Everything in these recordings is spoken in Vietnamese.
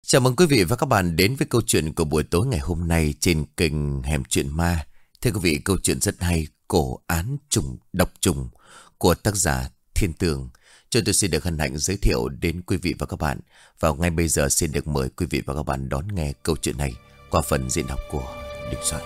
Chào mừng quý vị và các bạn đến với câu chuyện của buổi tối ngày hôm nay trên kênh Hẻm Chuyện Ma. Thưa quý vị, câu chuyện rất hay, Cổ án độc trùng của tác giả Thiên Tường. Cho tôi xin được hân hạnh giới thiệu đến quý vị và các bạn. Và ngay bây giờ xin được mời quý vị và các bạn đón nghe câu chuyện này qua phần diễn đọc của Đình Soạn.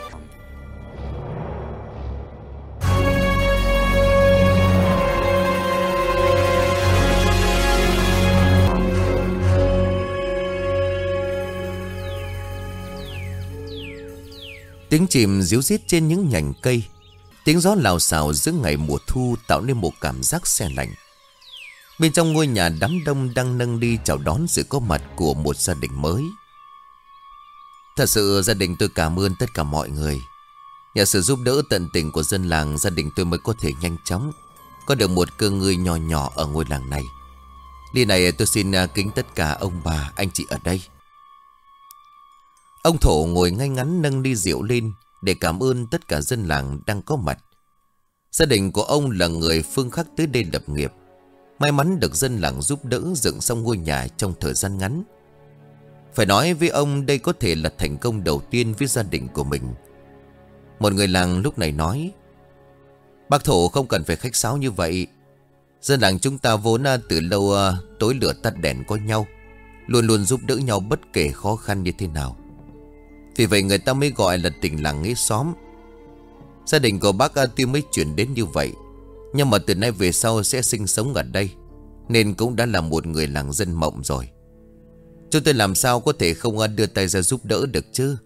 Tiếng chim ríu rít trên những nhành cây, tiếng gió lào xào giữa ngày mùa thu tạo nên một cảm giác se lạnh. Bên trong ngôi nhà đám đông đang nâng đi chào đón sự có mặt của một gia đình mới. Thật sự gia đình tôi cảm ơn tất cả mọi người. Nhờ sự giúp đỡ tận tình của dân làng, gia đình tôi mới có thể nhanh chóng có được một cơ ngơi nhỏ nhỏ ở ngôi làng này. Lý này tôi xin kính tất cả ông bà, anh chị ở đây. Ông Thổ ngồi ngay ngắn nâng ly rượu lên để cảm ơn tất cả dân làng đang có mặt. Gia đình của ông là người phương Khắc tới đây lập nghiệp. May mắn được dân làng giúp đỡ dựng xong ngôi nhà trong thời gian ngắn. Phải nói với ông đây có thể là thành công đầu tiên với gia đình của mình. Một người làng lúc này nói: "Bác Thổ không cần phải khách sáo như vậy. Dân làng chúng ta vốn từ lâu tối lửa tắt đèn có nhau, luôn luôn giúp đỡ nhau bất kể khó khăn như thế nào. Vì vậy người ta mới gọi là tình làng nghĩa xóm. Gia đình của bác tuy mới chuyển đến như vậy, nhưng mà từ nay về sau sẽ sinh sống ở đây, nên cũng đã là một người làng dân mộng rồi. Chúng tôi làm sao có thể không đưa tay ra giúp đỡ được chứ?"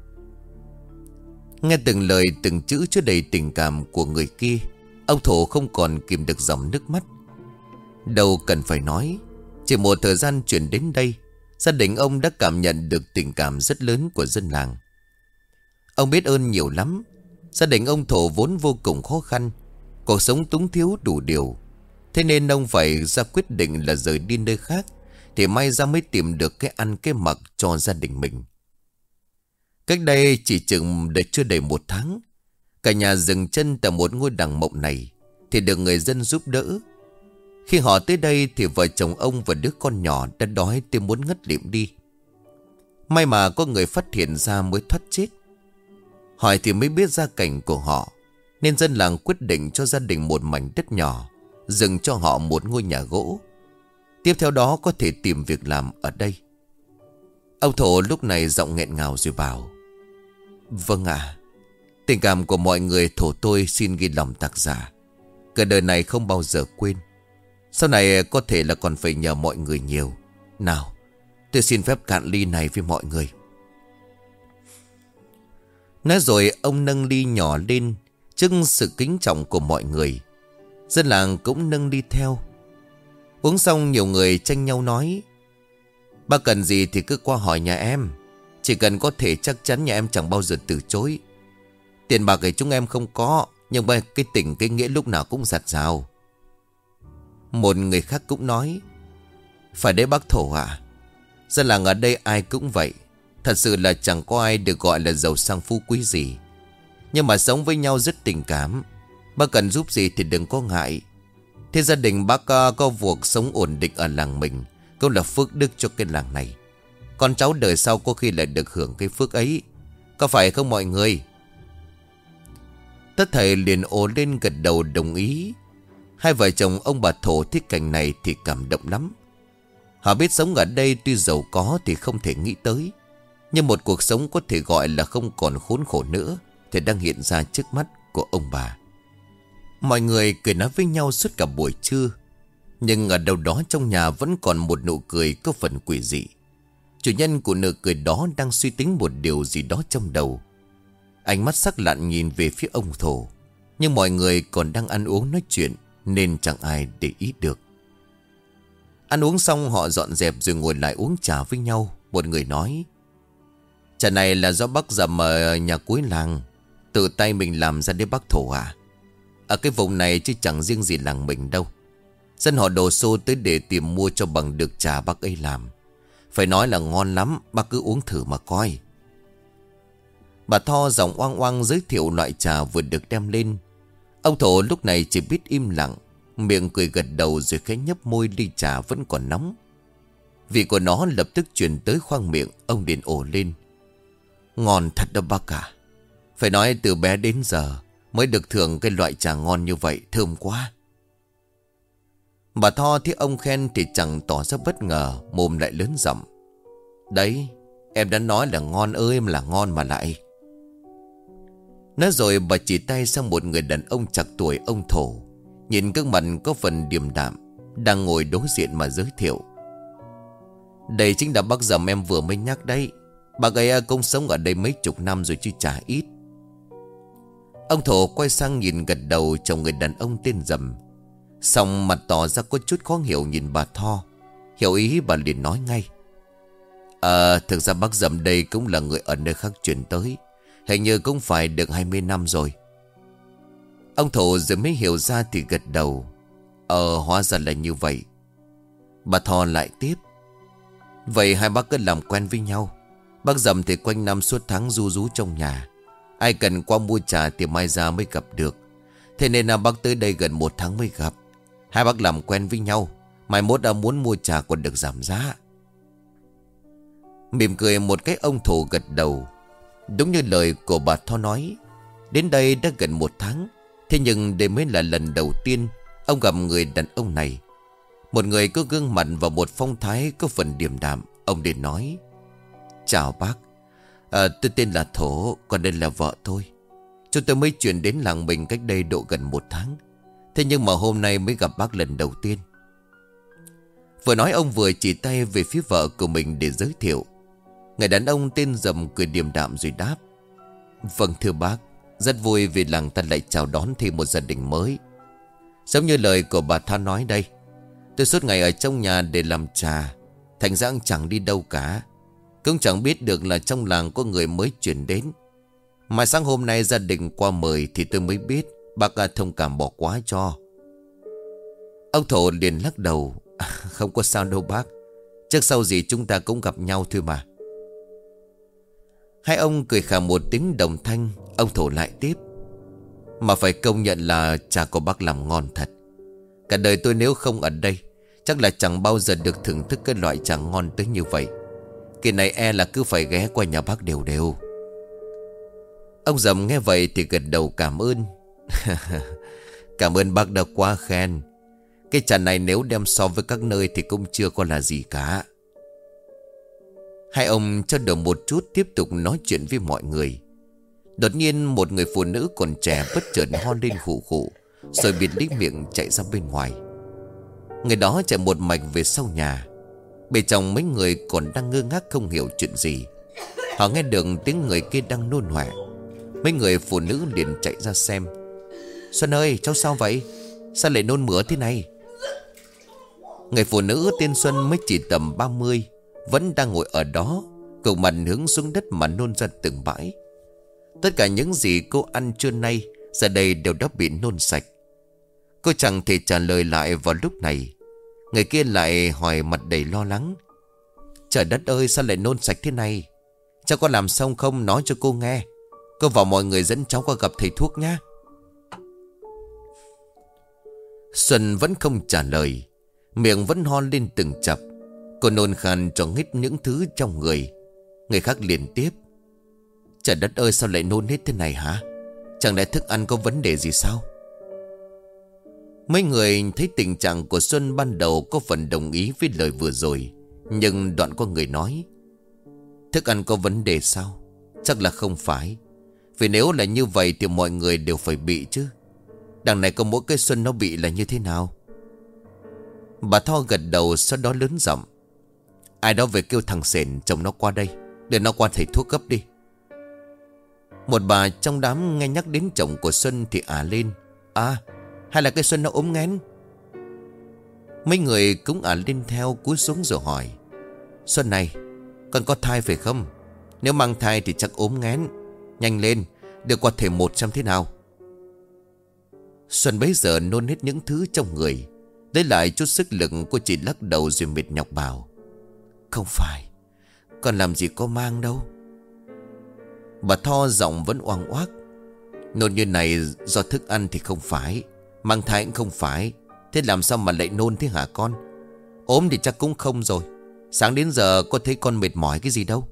Nghe từng lời từng chữ chứa đầy tình cảm của người kia, ông Thổ không còn kìm được dòng nước mắt. Đâu cần phải nói, chỉ một thời gian chuyển đến đây, gia đình ông đã cảm nhận được tình cảm rất lớn của dân làng. Ông biết ơn nhiều lắm. Gia đình ông Thổ vốn vô cùng khó khăn, cuộc sống túng thiếu đủ điều. Thế nên ông phải ra quyết định là rời đi nơi khác, thì may ra mới tìm được cái ăn cái mặc cho gia đình mình. Cách đây chỉ chừng chưa đầy 1 tháng, cả nhà dừng chân tại một ngôi làng mộng này thì được người dân giúp đỡ. Khi họ tới đây thì vợ chồng ông và đứa con nhỏ đã đói tới muốn ngất lịm đi. May mà có người phát hiện ra mới thoát chết. Hỏi thì mới biết gia cảnh của họ, nên dân làng quyết định cho gia đình một mảnh đất nhỏ, dựng cho họ một ngôi nhà gỗ. Tiếp theo đó có thể tìm việc làm ở đây. Ông Thổ lúc này giọng nghẹn ngào rồi bảo: "Vâng ạ, tình cảm của mọi người Thổ tôi xin ghi lòng tác giả. Cả đời này không bao giờ quên. Sau này có thể là còn phải nhờ mọi người nhiều. Nào, tôi xin phép cạn ly này với mọi người." Nói rồi ông nâng ly nhỏ lên trước sự kính trọng của mọi người. Dân làng cũng nâng ly theo. Uống xong nhiều người tranh nhau nói: "Bác cần gì thì cứ qua hỏi nhà em. Chỉ cần có thể chắc chắn nhà em chẳng bao giờ từ chối. Tiền bạc thì chúng em không có, nhưng mà cái tình cái nghĩa lúc nào cũng dạt dào." Một người khác cũng nói: "Phải đấy bác Thổ ạ. Dân làng ở đây ai cũng vậy. Thật sự là chẳng có ai được gọi là giàu sang phú quý gì, nhưng mà sống với nhau rất tình cảm. Bác cần giúp gì thì đừng có ngại. Thế gia đình bác có cuộc sống ổn định ở làng mình cũng là phước đức cho cái làng này. Con cháu đời sau có khi lại được hưởng cái phước ấy. Có phải không mọi người?" Tất thảy liền ồ lên gật đầu đồng ý. Hai vợ chồng ông bà Thổ thích cảnh này thì cảm động lắm. Họ biết sống ở đây tuy giàu có thì không thể nghĩ tới, nhưng một cuộc sống có thể gọi là không còn khốn khổ nữa thì đang hiện ra trước mắt của ông bà. Mọi người cười nói với nhau suốt cả buổi trưa, nhưng ở đâu đó trong nhà vẫn còn một nụ cười có phần quỷ dị. Chủ nhân của nụ cười đó đang suy tính một điều gì đó trong đầu. Ánh mắt sắc lạn nhìn về phía ông Thổ, nhưng mọi người còn đang ăn uống nói chuyện nên chẳng ai để ý được. Ăn uống xong họ dọn dẹp rồi ngồi lại uống trà với nhau. Một người nói: "Trà này là do bác dầm ở nhà cuối làng tự tay mình làm ra đấy bác Thổ à. Ở cái vùng này chứ chẳng riêng gì làng mình đâu. Dân họ đổ xô tới để tìm mua cho bằng được trà bác ấy làm. Phải nói là ngon lắm, bác cứ uống thử mà coi." Bà Tho giọng oang oang giới thiệu loại trà vừa được đem lên. Ông Thổ lúc này chỉ biết im lặng, miệng cười gật đầu rồi khẽ nhấp môi ly trà vẫn còn nóng. Vị của nó lập tức chuyển tới khoang miệng. Ông liền ồ lên. Ngon thật đó bác à. Phải nói từ bé đến giờ mới được thưởng cái loại trà ngon như vậy. Thơm quá. Bà Tho thấy ông khen thì chẳng tỏ ra bất ngờ. Mồm lại lớn giọng. Đấy, em đã nói là ngon ơi em là ngon mà lại. Nói rồi bà chỉ tay sang một người đàn ông chạc tuổi ông Thổ. Nhìn gương mặt có phần điềm đạm, đang ngồi đối diện mà giới thiệu. Đây chính là bác Dầm em vừa mới nhắc đấy. Bác ấy cũng sống ở đây mấy chục năm rồi chứ chả ít. Ông Thổ quay sang nhìn gật đầu chồng người đàn ông tên Dầm. Xong mặt tỏ ra có chút khó hiểu nhìn bà Tho. Hiểu ý bà liền nói ngay. Thực ra bác Dầm đây cũng là người ở nơi khác chuyển tới. Hình như cũng phải được 20 năm rồi. Ông Thổ rồi mới hiểu ra thì gật đầu. Hóa ra là như vậy. Bà Tho lại tiếp. Vậy hai bác cứ làm quen với nhau. Bác Dầm thì quanh năm suốt tháng ru rú trong nhà. Ai cần qua mua trà thì mai ra mới gặp được. Thế nên là bác tới đây gần 1 tháng mới gặp. Hai bác làm quen với nhau. Mai mốt đã muốn mua trà còn được giảm giá. Mỉm cười một cái ông Thổ gật đầu. Đúng như lời của bà Tho nói. Đến đây đã gần 1 tháng. Thế nhưng đây mới là lần đầu tiên ông gặp người đàn ông này. Một người có gương mặt và một phong thái có phần điềm đạm. Ông liền nói. Chào bác. Tôi tên là Thổ. Còn đây là vợ tôi. Chúng tôi mới chuyển đến làng mình cách đây độ gần 1 tháng. Thế nhưng mà hôm nay mới gặp bác lần đầu tiên. Vừa nói ông vừa chỉ tay về phía vợ của mình để giới thiệu. Người đàn ông tên Dầm cười điềm đạm rồi đáp. Vâng thưa bác. Rất vui vì làng ta lại chào đón thêm một gia đình mới. Giống như lời của bà Tha nói đây. Tôi suốt ngày ở trong nhà để làm trà. Thành ra chẳng đi đâu cả. Cũng chẳng biết được là trong làng có người mới chuyển đến. Mà sáng hôm nay gia đình qua mời thì tôi mới biết. Bác thông cảm bỏ quá cho. Ông Thổ liền lắc đầu. Không có sao đâu bác. Trước sau gì chúng ta cũng gặp nhau thôi mà. Hai ông cười khà một tiếng đồng thanh. Ông Thổ lại tiếp. Mà phải công nhận là trà của bác làm ngon thật. Cả đời tôi nếu không ở đây chắc là chẳng bao giờ được thưởng thức cái loại trà ngon tới như vậy. Kỳ này e là cứ phải ghé qua nhà bác đều đều. Ông Dầm nghe vậy thì gật đầu cảm ơn. Cảm ơn bác đã quá khen. Cái trà này nếu đem so với các nơi thì cũng chưa có là gì cả. Hai ông cho đợi một chút tiếp tục nói chuyện với mọi người. Đột nhiên một người phụ nữ còn trẻ bất chợt ho lên khụ khụ, rồi bịt lấy miệng chạy ra bên ngoài. Người đó chạy một mạch về sau nhà. Bên trong mấy người còn đang ngơ ngác không hiểu chuyện gì. Họ nghe được tiếng người kia đang nôn hoảng. Mấy người phụ nữ liền chạy ra xem. Xuân ơi cháu sao vậy? Sao lại nôn mửa thế này? Người phụ nữ tên Xuân mới chỉ tầm 30, vẫn đang ngồi ở đó, cậu mặt hướng xuống đất mà nôn ra từng bãi. Tất cả những gì cô ăn trưa nay giờ đây đều đã bị nôn sạch. Cô chẳng thể trả lời lại vào lúc này. Người kia lại hỏi mặt đầy lo lắng. Trời đất ơi sao lại nôn sạch thế này? Cháu có làm xong không nói cho cô nghe. Cô và mọi người dẫn cháu qua gặp thầy thuốc nhé. Xuân vẫn không trả lời. Miệng vẫn ho lên từng chập. Cô nôn khan cho hết những thứ trong người. Người khác liền tiếp. Trời đất ơi sao lại nôn hết thế này hả? Chẳng lẽ thức ăn có vấn đề gì sao? Mấy người thấy tình trạng của Xuân ban đầu có phần đồng ý với lời vừa rồi. Nhưng đoạn có người nói. Thức ăn có vấn đề sao? Chắc là không phải. Vì nếu là như vậy thì mọi người đều phải bị chứ. Đằng này có mỗi cái Xuân nó bị là như thế nào? Bà Tho gật đầu sau đó lớn giọng. Ai đó về kêu thằng Sển chồng nó qua đây, để nó qua thầy thuốc gấp đi. Một bà trong đám nghe nhắc đến chồng của Xuân thì lên. Hay là cái Xuân nó ốm nghén? Mấy người cũng lên theo cúi xuống rồi hỏi. Xuân này, con có thai phải không? Nếu mang thai thì chắc ốm nghén. Nhanh lên, đưa qua thầy một xem thế nào. Xuân bấy giờ nôn hết những thứ trong người. Lấy lại chút sức lực, cô chỉ lắc đầu rồi mệt nhọc bảo. Không phải, con làm gì có mang đâu. Bà Tho giọng vẫn oang oác. Nôn như này do thức ăn thì không phải, mang thai cũng không phải. Thế làm sao mà lại nôn thế hả con? Ốm thì chắc cũng không rồi. Sáng đến giờ có thấy con mệt mỏi cái gì đâu.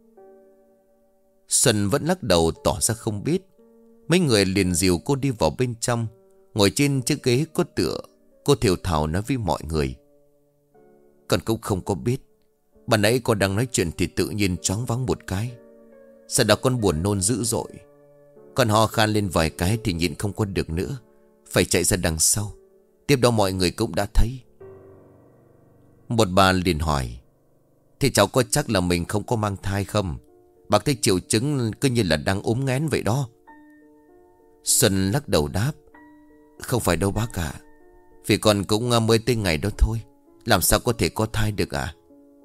Xuân vẫn lắc đầu tỏ ra không biết. Mấy người liền dìu cô đi vào bên trong. Ngồi trên chiếc ghế có tựa. Cô thều thào nói với mọi người. Con cũng không có biết. Ban nãy con đang nói chuyện thì tự nhiên choáng váng một cái. Sau đó con buồn nôn dữ dội. Con ho khan lên vài cái thì nhịn không có được nữa, phải chạy ra đằng sau. Tiếp đó mọi người cũng đã thấy. Một bà liền hỏi. Thì cháu có chắc là mình không có mang thai không? Bác thấy triệu chứng cứ như là đang ốm nghén vậy đó. Xuân lắc đầu đáp. Không phải đâu bác ạ. Vì con cũng mới tới ngày đó thôi. Làm sao có thể có thai được ạ?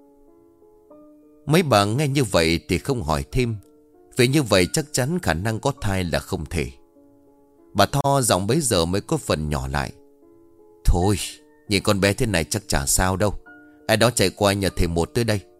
Mấy bà nghe như vậy thì không hỏi thêm. Vì như vậy chắc chắn khả năng có thai là không thể. Bà Tho giọng bấy giờ mới có phần nhỏ lại. Thôi, nhìn con bé thế này chắc chả sao đâu. Ai đó chạy qua nhờ thầy một tới đây.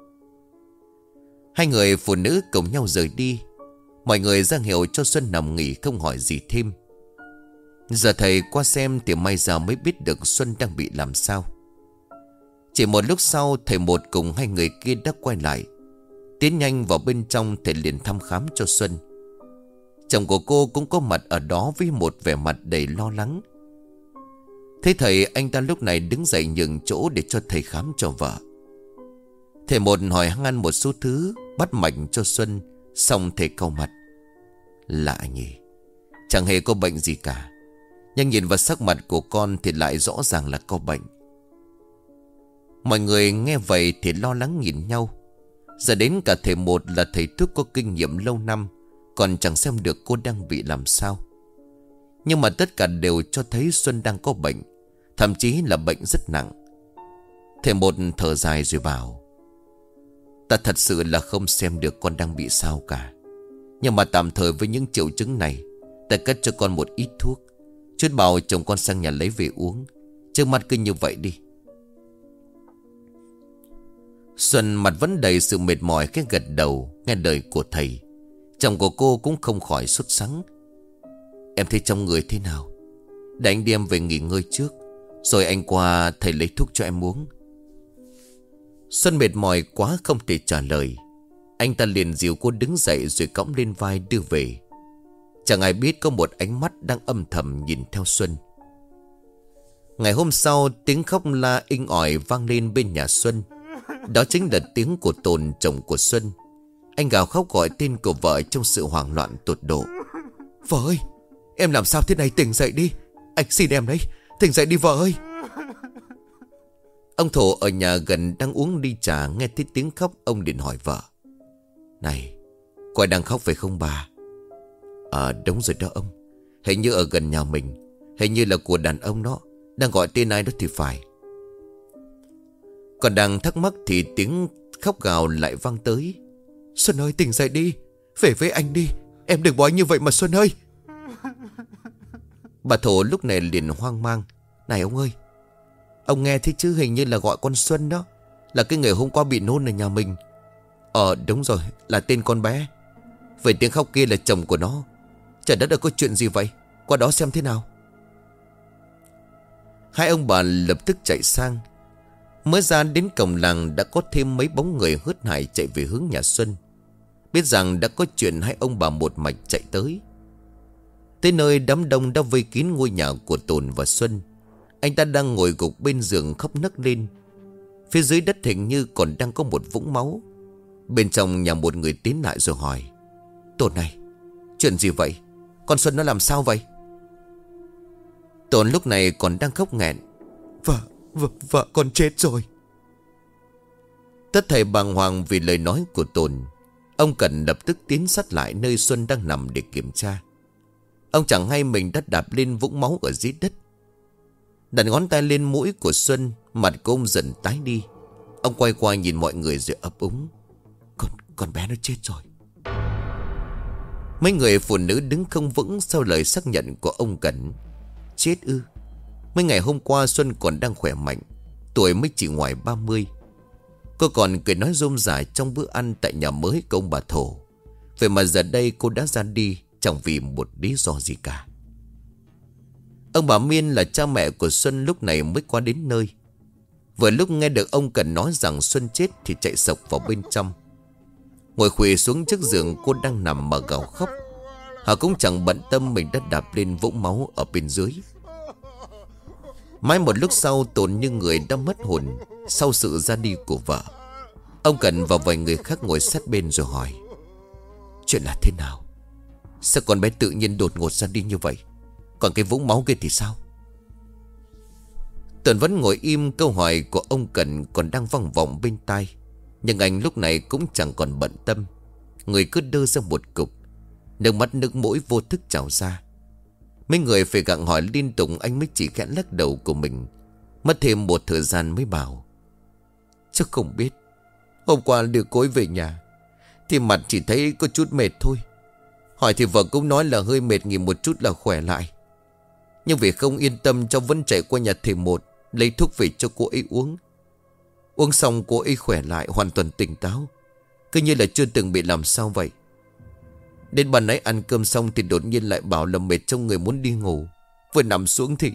Hai người phụ nữ cùng nhau rời đi. Mọi người ra hiệu cho Xuân nằm nghỉ, không hỏi gì thêm. Giờ thầy qua xem thì may ra mới biết được Xuân đang bị làm sao. Chỉ một lúc sau thầy một cùng hai người kia đã quay lại. Tiến nhanh vào bên trong, thầy liền thăm khám cho Xuân. Chồng của cô cũng có mặt ở đó với một vẻ mặt đầy lo lắng. Thấy thầy, anh ta lúc này đứng dậy nhường chỗ để cho thầy khám cho vợ. Thầy một hỏi han một số thứ, bắt mạch cho Xuân. Xong thầy cau mặt. Lạ nhỉ, chẳng hề có bệnh gì cả, nhưng nhìn vào sắc mặt của con thì lại rõ ràng là có bệnh. Mọi người nghe vậy thì lo lắng nhìn nhau. Giờ đến cả thầy một là thầy thuốc có kinh nghiệm lâu năm, còn chẳng xem được cô đang bị làm sao. Nhưng mà tất cả đều cho thấy Xuân đang có bệnh, thậm chí là bệnh rất nặng. Thầy một thở dài rồi bảo. Ta thật sự là không xem được con đang bị sao cả. Nhưng mà tạm thời với những triệu chứng này, ta cất cho con một ít thuốc, chút bảo chồng con sang nhà lấy về uống. Trước mắt cứ như vậy đi. Xuân mặt vẫn đầy sự mệt mỏi, cái gật đầu nghe lời của thầy. Chồng của cô cũng không khỏi sốt sắng. Em thấy trong người thế nào? Để anh đi em về nghỉ ngơi trước, rồi anh qua thầy lấy thuốc cho em uống. Xuân mệt mỏi quá không thể trả lời. Anh ta liền dìu cô đứng dậy rồi cõng lên vai đưa về. Chẳng ai biết có một ánh mắt đang âm thầm nhìn theo Xuân. Ngày hôm sau, tiếng khóc la inh ỏi vang lên bên nhà Xuân. Đó chính là tiếng của Tồn, chồng của Xuân. Anh gào khóc gọi tên của vợ trong sự hoảng loạn tột độ. Vợ ơi, em làm sao thế này, tỉnh dậy đi. Anh xin em đấy, tỉnh dậy đi vợ ơi. Ông Thổ ở nhà gần đang uống ly trà, nghe thấy tiếng khóc ông liền hỏi vợ. Này, cô ấy đang khóc phải không bà? Đúng rồi đó ông. Hình như ở gần nhà mình, hình như là của đàn ông đó, đang gọi tên ai đó thì phải. Còn đang thắc mắc thì tiếng khóc gào lại vang tới. Xuân ơi, tỉnh dậy đi, về với anh đi, em đừng bỏ anh như vậy mà Xuân ơi. Bà Thổ lúc này liền hoang mang. Này ông ơi, ông nghe thấy chứ, hình như là gọi con Xuân đó, là cái người hôm qua bị nôn ở nhà mình. Đúng rồi, là tên con bé. Vậy tiếng khóc kia là chồng của nó. Trời đất ơi, có chuyện gì vậy? Qua đó xem thế nào. Hai ông bà lập tức chạy sang. Mới ra đến cổng làng đã có thêm mấy bóng người hớt hải chạy về hướng nhà Xuân. Biết rằng đã có chuyện, hai ông bà một mạch chạy tới. Tới nơi đám đông đã vây kín ngôi nhà của Tồn và Xuân. Anh ta đang ngồi gục bên giường khóc nấc lên. Phía dưới đất hình như còn đang có một vũng máu. Bên trong nhà một người tiến lại rồi hỏi. Tồn này, chuyện gì vậy? Con Xuân nó làm sao vậy? Tồn lúc này còn đang khóc nghẹn. Vợ con chết rồi. Tất thầy bàng hoàng vì lời nói của Tồn. Ông Cần lập tức tiến sát lại nơi Xuân đang nằm để kiểm tra. Ông chẳng hay mình đã đạp lên vũng máu ở dưới đất. Đặt ngón tay lên mũi của Xuân, mặt của ông dần tái đi. Ông quay qua nhìn mọi người rồi ấp úng. Con bé nó chết rồi. Mấy người phụ nữ đứng không vững sau lời xác nhận của ông Cẩn. Chết ư? Mấy ngày hôm qua Xuân còn đang khỏe mạnh, tuổi mới chỉ ngoài 30. Cô còn cười nói rôm rả trong bữa ăn tại nhà mới của ông bà Thổ. Vậy mà giờ đây cô đã ra đi chẳng vì một lý do gì cả. Ông bà Miên là cha mẹ của Xuân lúc này mới qua đến nơi. Vừa lúc nghe được ông Cần nói rằng Xuân chết thì chạy sộc vào bên trong. Ngồi khuỵu xuống trước giường cô đang nằm mà gào khóc. Họ cũng chẳng bận tâm mình đã đạp lên vũng máu ở bên dưới. Mãi một lúc sau Tồn như người đã mất hồn sau sự ra đi của vợ. Ông Cần và vài người khác ngồi sát bên rồi hỏi: chuyện là thế nào? Sao con bé tự nhiên đột ngột ra đi như vậy? Còn cái vũng máu kia thì sao? Tồn vẫn ngồi im, câu hỏi của ông Cần còn đang vang vọng bên tai. Nhưng anh lúc này cũng chẳng còn bận tâm. Người cứ đơ ra một cục, nước mắt nước mũi vô thức trào ra. Mấy người phải gặng hỏi liên tục, anh mới chỉ khẽ lắc đầu của mình. Mất thêm một thời gian mới bảo: chắc không biết. Hôm qua đưa cô ấy về nhà thì mặt chỉ thấy có chút mệt thôi. Hỏi thì vợ cũng nói là hơi mệt, nghỉ một chút là khỏe lại. Nhưng vì không yên tâm, cháu vẫn chạy qua nhà thầy một lấy thuốc về cho cô ấy uống. Uống xong cô ấy khỏe lại, hoàn toàn tỉnh táo, cứ như là chưa từng bị làm sao vậy. Đến ban nãy ăn cơm xong thì đột nhiên lại bảo là mệt trong người muốn đi ngủ. Vừa nằm xuống thì...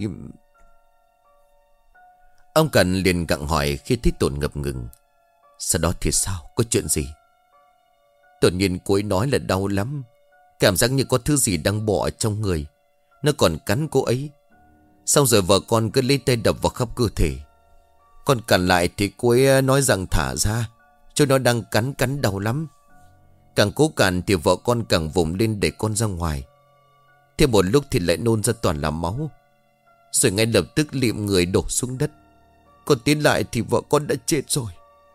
Ông Cần liền gặng hỏi khi thấy Tồn ngập ngừng: sau đó thì sao? Có chuyện gì? Đột nhiên cô ấy nói là đau lắm, cảm giác như có thứ gì đang bò ở trong người. Nó còn cắn cô ấy. Xong rồi vợ con cứ lấy tay đập vào khắp cơ thể. Còn cản lại thì cô ấy nói rằng thả ra, cho nó đang cắn đau lắm. Càng cố cản thì vợ con càng vùng lên để con ra ngoài. Thêm một lúc thì lại nôn ra toàn là máu. Rồi ngay lập tức liệm người đổ xuống đất. Còn tiến lại thì vợ con đã chết rồi.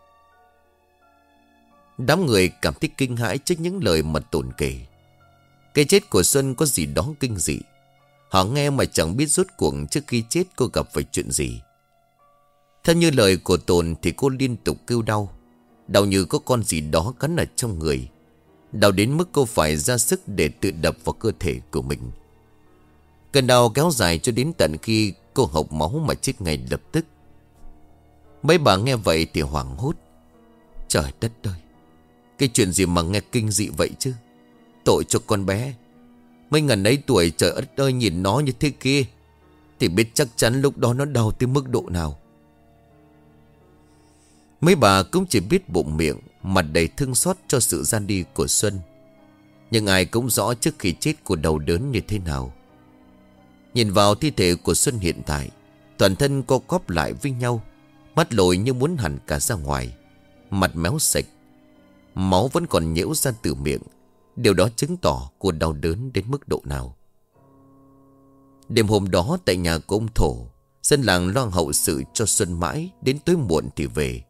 Đám người cảm thấy kinh hãi trước những lời mà Tồn kể. Cái chết của Xuân có gì đó kinh dị. Họ nghe mà chẳng biết rốt cuộc trước khi chết cô gặp phải chuyện gì. Theo như lời của Tồn thì cô liên tục kêu đau. Đau như có con gì đó cắn ở trong người. Đau đến mức cô phải ra sức để tự đập vào cơ thể của mình. Cơn đau kéo dài cho đến tận khi cô hộc máu mà chết ngay lập tức. Mấy bà nghe vậy thì hoảng hốt. Trời đất ơi, cái chuyện gì mà nghe kinh dị vậy chứ? Tội cho con bé. Mấy ngần ấy tuổi, trời đất ơi, nhìn nó như thế kia thì biết chắc chắn lúc đó nó đau tới mức độ nào. Mấy bà cũng chỉ biết bụng miệng, mặt đầy thương xót cho sự ra đi của Xuân. Nhưng ai cũng rõ trước khi chết cô đau đớn như thế nào. Nhìn vào thi thể của Xuân hiện tại, toàn thân co quắp lại với nhau, mắt lồi như muốn hẳn cả ra ngoài, mặt méo sạch, máu vẫn còn nhễu ra từ miệng. Điều đó chứng tỏ cô đau đớn đến mức độ nào. Đêm hôm đó tại nhà của ông Thổ, dân làng lo hậu sự cho Xuân mãi đến tối muộn thì về.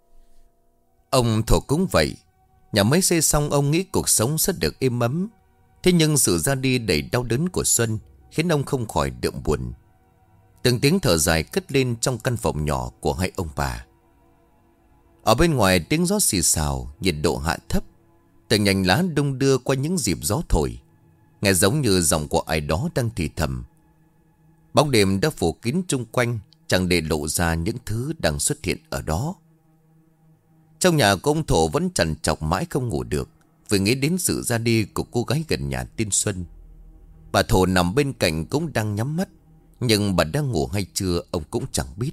Ông Thổ cũng vậy. Nhà mới xây xong ông nghĩ cuộc sống sẽ được êm ấm. Thế nhưng sự ra đi đầy đau đớn của Xuân khiến ông không khỏi đượm buồn. Từng tiếng thở dài cất lên trong căn phòng nhỏ của hai ông bà. Ở bên ngoài tiếng gió xì xào, nhiệt độ hạ thấp. Từng nhành lá đung đưa qua những dịp gió thổi, nghe giống như giọng của ai đó đang thì thầm. Bóng đêm đã phủ kín chung quanh, chẳng để lộ ra những thứ đang xuất hiện ở đó. Trong nhà của ông Thổ vẫn trằn trọc mãi không ngủ được, vì nghĩ đến sự ra đi của cô gái gần nhà tên Xuân. Bà Thổ nằm bên cạnh cũng đang nhắm mắt, nhưng bà đang ngủ hay chưa ông cũng chẳng biết.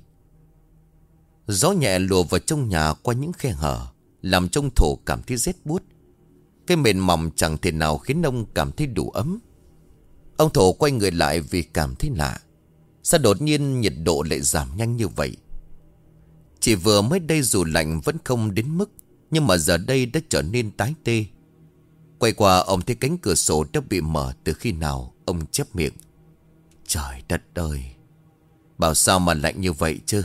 Gió nhẹ lùa vào trong nhà qua những khe hở, làm trong Thổ cảm thấy rét buốt. Cái mền mỏng chẳng thể nào khiến ông cảm thấy đủ ấm. Ông Thổ quay người lại vì cảm thấy lạ. Sao đột nhiên nhiệt độ lại giảm nhanh như vậy? Chỉ vừa mới đây dù lạnh vẫn không đến mức, nhưng mà giờ đây đã trở nên tái tê. Quay qua ông thấy cánh cửa sổ đã bị mở từ khi nào. Ông chép miệng: trời đất ơi, bảo sao mà lạnh như vậy chứ.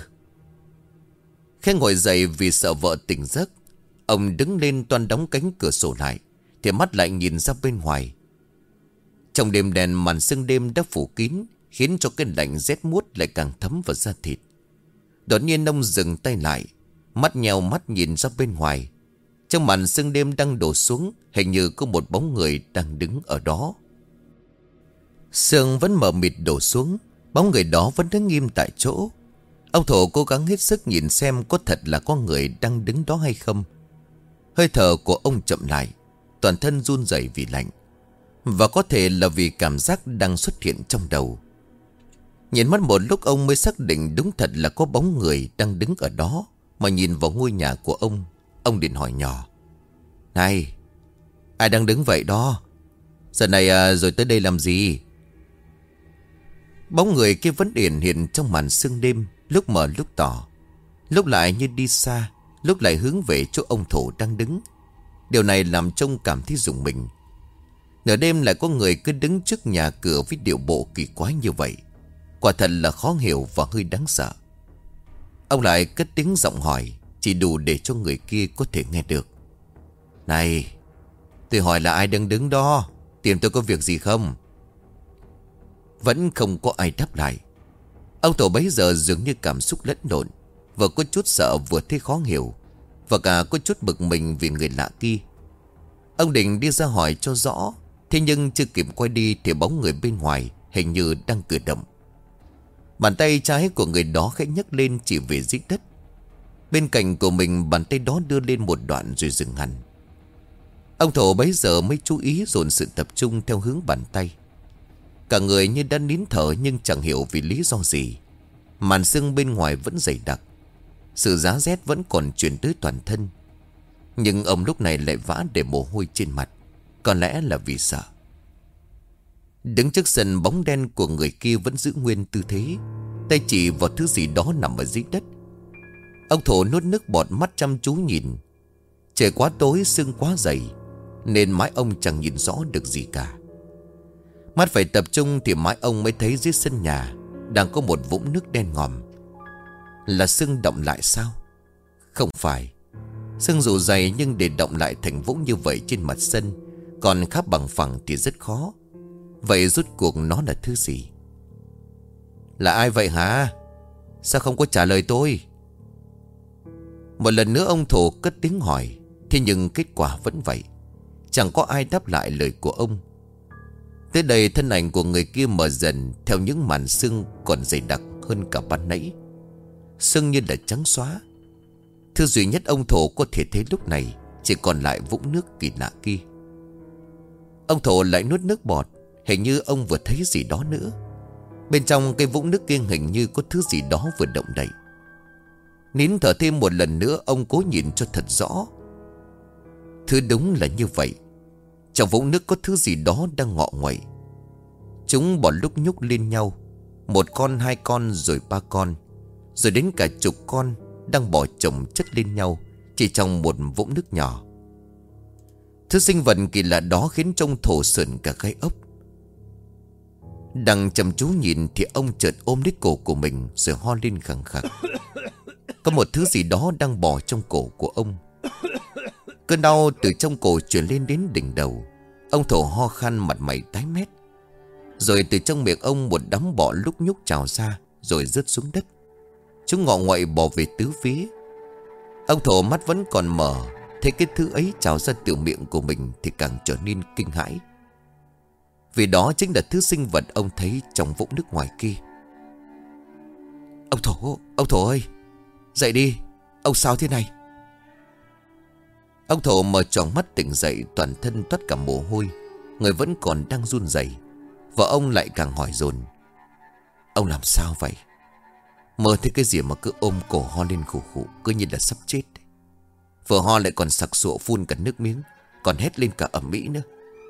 Khẽ ngồi dậy vì sợ vợ tỉnh giấc, ông đứng lên toan đóng cánh cửa sổ lại, thì mắt lại nhìn ra bên ngoài. Trong đêm đèn, màn sương đêm đã phủ kín, khiến cho cái lạnh rét muốt lại càng thấm vào da thịt. Đột nhiên ông dừng tay lại, mắt nheo mắt nhìn ra bên ngoài. Trong màn sương đêm đang đổ xuống, hình như có một bóng người đang đứng ở đó. Sương vẫn mờ mịt đổ xuống, bóng người đó vẫn đứng nghiêm tại chỗ. Ông Thổ cố gắng hết sức nhìn xem có thật là có người đang đứng đó hay không. Hơi thở của ông chậm lại, toàn thân run rẩy vì lạnh, và có thể là vì cảm giác đang xuất hiện trong đầu. Nhìn mất một lúc ông mới xác định đúng thật là có bóng người đang đứng ở đó. Mà nhìn vào ngôi nhà của ông liền hỏi nhỏ: "Này, ai đang đứng vậy đó? Giờ này rồi tới đây làm gì?" Bóng người kia vẫn hiển hiện trong màn sương đêm, lúc mờ lúc tỏ, lúc lại như đi xa, lúc lại hướng về chỗ ông Thổ đang đứng. Điều này làm trông cảm thấy rùng mình. Nửa đêm lại có người cứ đứng trước nhà cửa với điệu bộ kỳ quái như vậy, quả thật là khó hiểu và hơi đáng sợ. Ông lại cất tiếng giọng hỏi, chỉ đủ để cho người kia có thể nghe được: "Này, tôi hỏi là ai đang đứng đó? Tìm tôi có việc gì không?" Vẫn không có ai đáp lại. Ông Tổ bấy giờ dường như cảm xúc lẫn lộn, vừa có chút sợ vừa thấy khó hiểu, và cả có chút bực mình vì người lạ kia. Ông định đi ra hỏi cho rõ, thế nhưng chưa kịp quay đi thì bóng người bên ngoài hình như đang cử động. Bàn tay trái của người đó khẽ nhấc lên chỉ về dưới đất. Bên cạnh của mình, bàn tay đó đưa lên một đoạn rồi dừng hẳn. Ông Thổ bấy giờ mới chú ý dồn sự tập trung theo hướng bàn tay. Cả người như đã nín thở nhưng chẳng hiểu vì lý do gì. Màn sương bên ngoài vẫn dày đặc, sự giá rét vẫn còn truyền tới toàn thân. Nhưng ông lúc này lại vã để mồ hôi trên mặt, có lẽ là vì sợ. Đứng trước sân, bóng đen của người kia vẫn giữ nguyên tư thế, tay chỉ vào thứ gì đó nằm ở dưới đất. Ông Thổ nuốt nước bọt, mắt chăm chú nhìn. Trời quá tối, sương quá dày, nên mãi ông chẳng nhìn rõ được gì cả. Mắt phải tập trung thì mãi ông mới thấy dưới sân nhà đang có một vũng nước đen ngòm. Là sương động lại sao? Không phải. Sương dù dày nhưng để động lại thành vũng như vậy trên mặt sân, còn khá bằng phẳng thì rất khó. Vậy rốt cuộc nó là thứ gì? "Là ai vậy hả? Sao không có trả lời tôi?" Một lần nữa ông Thổ cất tiếng hỏi. Thế nhưng kết quả vẫn vậy, chẳng có ai đáp lại lời của ông. Tới đây thân ảnh của người kia mờ dần theo những màn sương còn dày đặc hơn cả ban nãy. Sương như là trắng xóa. Thứ duy nhất ông Thổ có thể thấy lúc này chỉ còn lại vũng nước kỳ lạ kia. Ông Thổ lại nuốt nước bọt, hình như ông vừa thấy gì đó nữa. Bên trong cái vũng nước kia hình như có thứ gì đó vừa động đậy. Nín thở thêm một lần nữa, ông cố nhìn cho thật rõ. Thứ đúng là như vậy. Trong vũng nước có thứ gì đó đang ngọ nguậy. Chúng bỏ lúc nhúc lên nhau, một con, hai con, rồi ba con, rồi đến cả chục con, đang bò chồng chất lên nhau chỉ trong một vũng nước nhỏ. Thứ sinh vật kỳ lạ đó khiến trông Thổ sởn cả gai ốc. Đang chăm chú nhìn thì ông chợt ôm lấy cổ của mình rồi ho lên khẳng khặc. Có một thứ gì đó đang bò trong cổ của ông. Cơn đau từ trong cổ chuyển lên đến đỉnh đầu. Ông Thổ ho khan, mặt mày tái mét. Rồi từ trong miệng ông một đám bọ lúc nhúc trào ra, rồi rớt xuống đất. Chúng ngọ nguậy bò về tứ phía. Ông Thổ mắt vẫn còn mở, thấy cái thứ ấy trào ra từ miệng của mình thì càng trở nên kinh hãi. Vì đó chính là thứ sinh vật ông thấy trong vũng nước ngoài kia. Ông Thổ ơi, dậy đi, ông sao thế này?" Ông Thổ mở tròn mắt tỉnh dậy, toàn thân toát cả mồ hôi, người vẫn còn đang run rẩy. Và ông lại càng hỏi dồn: "Ông làm sao vậy? Mơ thấy cái gì mà cứ ôm cổ ho lên khủ khủ, cứ như là sắp chết. Vừa ho lại còn sặc sụa phun cả nước miếng, còn hét lên cả ầm ĩ nữa."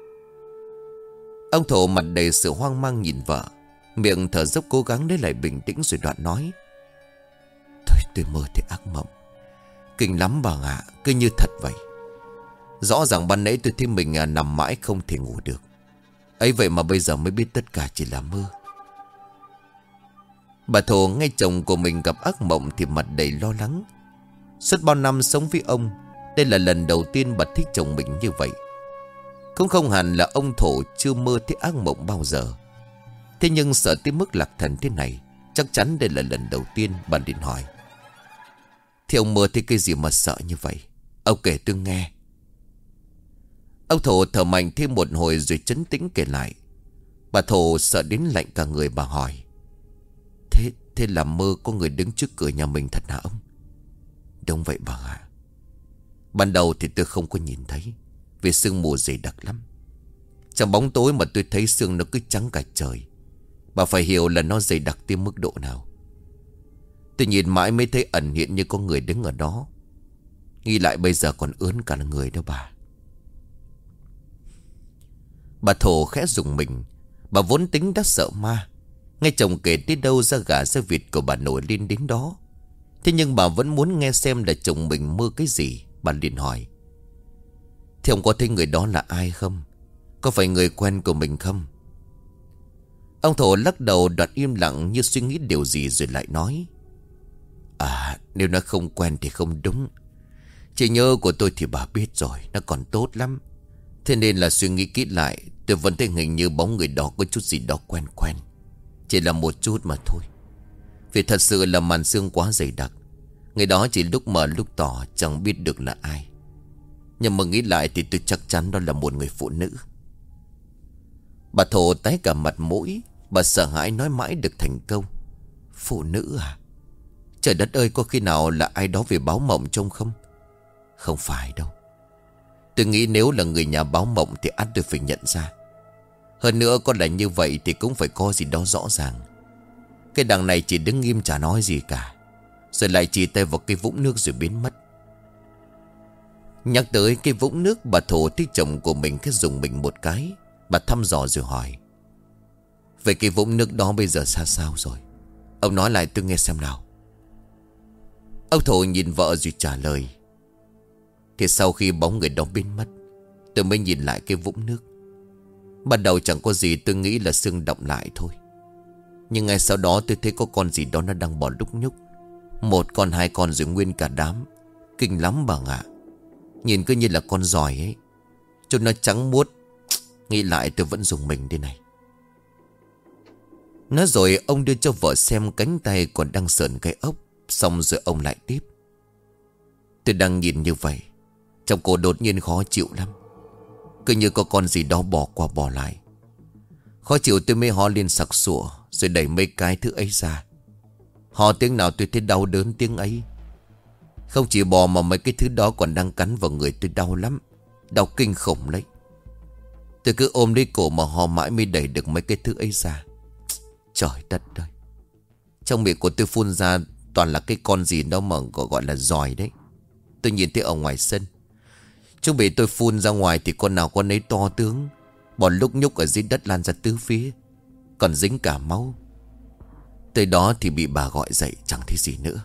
Ông Thổ mặt đầy sự hoang mang nhìn vợ, miệng thở dốc cố gắng lấy lại bình tĩnh rồi đoạn nói: Tôi mơ thấy ác mộng, kinh lắm bà ạ, cứ như thật vậy. Rõ ràng ban nãy tôi thấy mình nằm mãi không thể ngủ được. Ấy vậy mà bây giờ mới biết tất cả chỉ là mơ. Bà Thổ nghe chồng của mình gặp ác mộng thì mặt đầy lo lắng. Suốt bao năm sống với ông, đây là lần đầu tiên bà thích chồng mình như vậy. Cũng không hẳn là ông Thổ chưa mơ thấy ác mộng bao giờ. Thế nhưng sợ tới mức lạc thần thế này, chắc chắn đây là lần đầu tiên. Bà liền hỏi: "Thì ông mơ thấy cái gì mà sợ như vậy? Ông kể tôi nghe." Ông Thổ thở mạnh thêm một hồi rồi trấn tĩnh kể lại. Bà Thổ sợ đến lạnh cả người. Bà hỏi: Thế là mơ có người đứng trước cửa nhà mình thật hả ông?" "Đúng vậy bà ạ. Ban đầu thì tôi không có nhìn thấy, vì sương mù dày đặc lắm. Trong bóng tối mà tôi thấy sương nó cứ trắng cả trời. Bà phải hiểu là nó dày đặc tới mức độ nào. Tôi nhìn mãi mới thấy ẩn hiện như có người đứng ở đó. Nghĩ lại bây giờ còn ướn cả người đó bà. Bà Thổ khẽ rùng mình. Bà vốn tính đã sợ ma. Nghe chồng kể tới đâu da gà da vịt của bà nổi lên đến đó. Thế nhưng bà vẫn muốn nghe xem là chồng mình mơ cái gì. Bà liền hỏi: "Thế ông có thấy người đó là ai không? Có phải người quen của mình không?" Ông Thổ lắc đầu, đoạn im lặng như suy nghĩ điều gì rồi lại nói: Nếu nó không quen thì không đúng. Chị nhớ của tôi thì bà biết rồi, nó còn tốt lắm. Thế nên là suy nghĩ kỹ lại, tôi vẫn thấy hình như bóng người đó có chút gì đó quen quen. Chỉ là một chút mà thôi. Vì thật sự là màn sương quá dày đặc. Người đó chỉ lúc mờ lúc tỏ, chẳng biết được là ai. Nhưng mà nghĩ lại thì tôi chắc chắn đó là một người phụ nữ. Bà Thổ tái cả mặt mũi. Bà sợ hãi nói mãi được thành câu: "Phụ nữ à? Trời đất ơi, có khi nào là ai đó về báo mộng trông không?" Không phải đâu. Tôi nghĩ nếu là người nhà báo mộng thì ắt tôi phải nhận ra. Hơn nữa có là như vậy thì cũng phải có gì đó rõ ràng. Cái đằng này chỉ đứng im chả nói gì cả, rồi lại chỉ tay vào cái vũng nước rồi biến mất. Nhắc tới cái vũng nước, bà Thổ thấy chồng của mình cái dùng mình một cái. Bà thăm dò rồi hỏi: "Vậy cái vũng nước đó bây giờ ra sao rồi? Ông nói lại tôi nghe xem nào." Ông Thổ nhìn vợ rồi trả lời: "Thì sau khi bóng người đó biến mất, tôi mới nhìn lại cái vũng nước. Ban đầu chẳng có gì, tôi nghĩ là xương động lại thôi. Nhưng ngay sau đó tôi thấy có con gì đó nó đang bò lúc nhúc. Một con, hai con rồi nguyên cả đám. Kinh lắm bà ạ. Nhìn cứ như là con giòi ấy. Trông nó trắng muốt. Nghĩ lại tôi vẫn dùng mình đây này." Nói rồi ông đưa cho vợ xem cánh tay còn đang sờn cái ốc. Xong rồi ông lại tiếp: "Tôi đang nhìn như vậy, trong cổ đột nhiên khó chịu lắm. Cứ như có con gì đó bò qua bò lại. Khó chịu tôi mới ho lên sặc sụa, rồi đẩy mấy cái thứ ấy ra. Ho tiếng nào tôi thấy đau đớn tiếng ấy. Không chỉ bò mà mấy cái thứ đó còn đang cắn vào người tôi đau lắm. Đau kinh khủng đấy. Tôi cứ ôm lấy cổ mà ho mãi mới đẩy được mấy cái thứ ấy ra. Trời đất ơi. Trong miệng của tôi phun ra toàn là cái con gì đó mà gọi là giòi đấy. Tôi nhìn thấy ở ngoài sân. Chúng bị tôi phun ra ngoài thì con nào con ấy to tướng, bò lúc nhúc ở dưới đất lan ra tứ phía, còn dính cả máu. Tới đó thì bị bà gọi dậy, chẳng thấy gì nữa."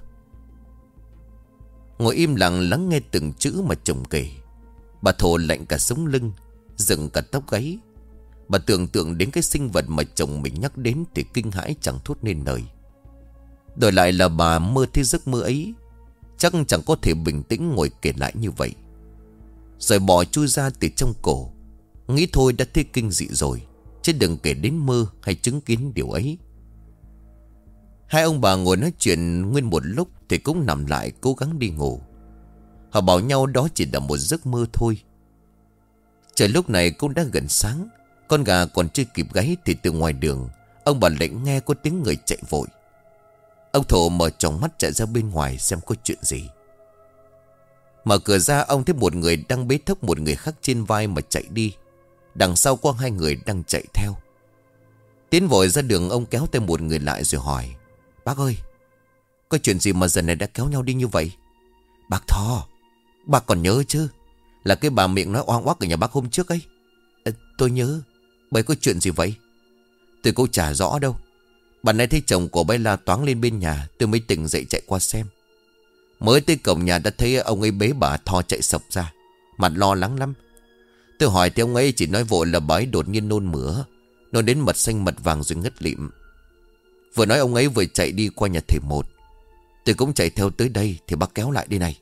Ngồi im lặng lắng nghe từng chữ mà chồng kể. Bà Thổ lạnh cả sống lưng, dựng cả tóc gáy. Bà tưởng tượng đến cái sinh vật mà chồng mình nhắc đến thì kinh hãi chẳng thốt nên lời. Đổi lại là bà mơ thấy giấc mơ ấy, chắc chẳng có thể bình tĩnh ngồi kể lại như vậy. Rồi bò chui ra từ trong cổ. Nghĩ thôi đã thấy kinh dị rồi, chứ đừng kể đến mơ hay chứng kiến điều ấy. Hai ông bà ngồi nói chuyện nguyên một lúc thì cũng nằm lại cố gắng đi ngủ. Họ bảo nhau đó chỉ là một giấc mơ thôi. Trời lúc này cũng đã gần sáng. Con gà còn chưa kịp gáy thì từ ngoài đường ông bà lại nghe có tiếng người chạy vội. Ông Thổ mở tròng mắt chạy ra bên ngoài xem có chuyện gì. Mở cửa ra ông thấy một người đang bế thốc một người khác trên vai mà chạy đi. Đằng sau có hai người đang chạy theo. Tiến vội ra đường, ông kéo tay một người lại rồi hỏi: "Bác ơi, có chuyện gì mà giờ này đã kéo nhau đi như vậy?" "Bác Thò, bác còn nhớ chứ? Là cái bà miệng nói oang oác ở nhà bác hôm trước ấy." Tôi nhớ. Bởi có chuyện gì vậy?" "Tôi cũng chả rõ đâu. Bạn nãy thấy chồng của bay la toáng lên bên nhà, tôi mới tỉnh dậy chạy qua xem. Mới tới cổng nhà đã thấy ông ấy bế bà Thò chạy sộc ra, mặt lo lắng lắm. Tôi hỏi thì ông ấy chỉ nói vội là bà ấy đột nhiên nôn mửa, nôn đến mật xanh mật vàng rồi ngất lịm. Vừa nói ông ấy vừa chạy đi qua nhà thầy một. Tôi cũng chạy theo tới đây thì bác kéo lại đây này."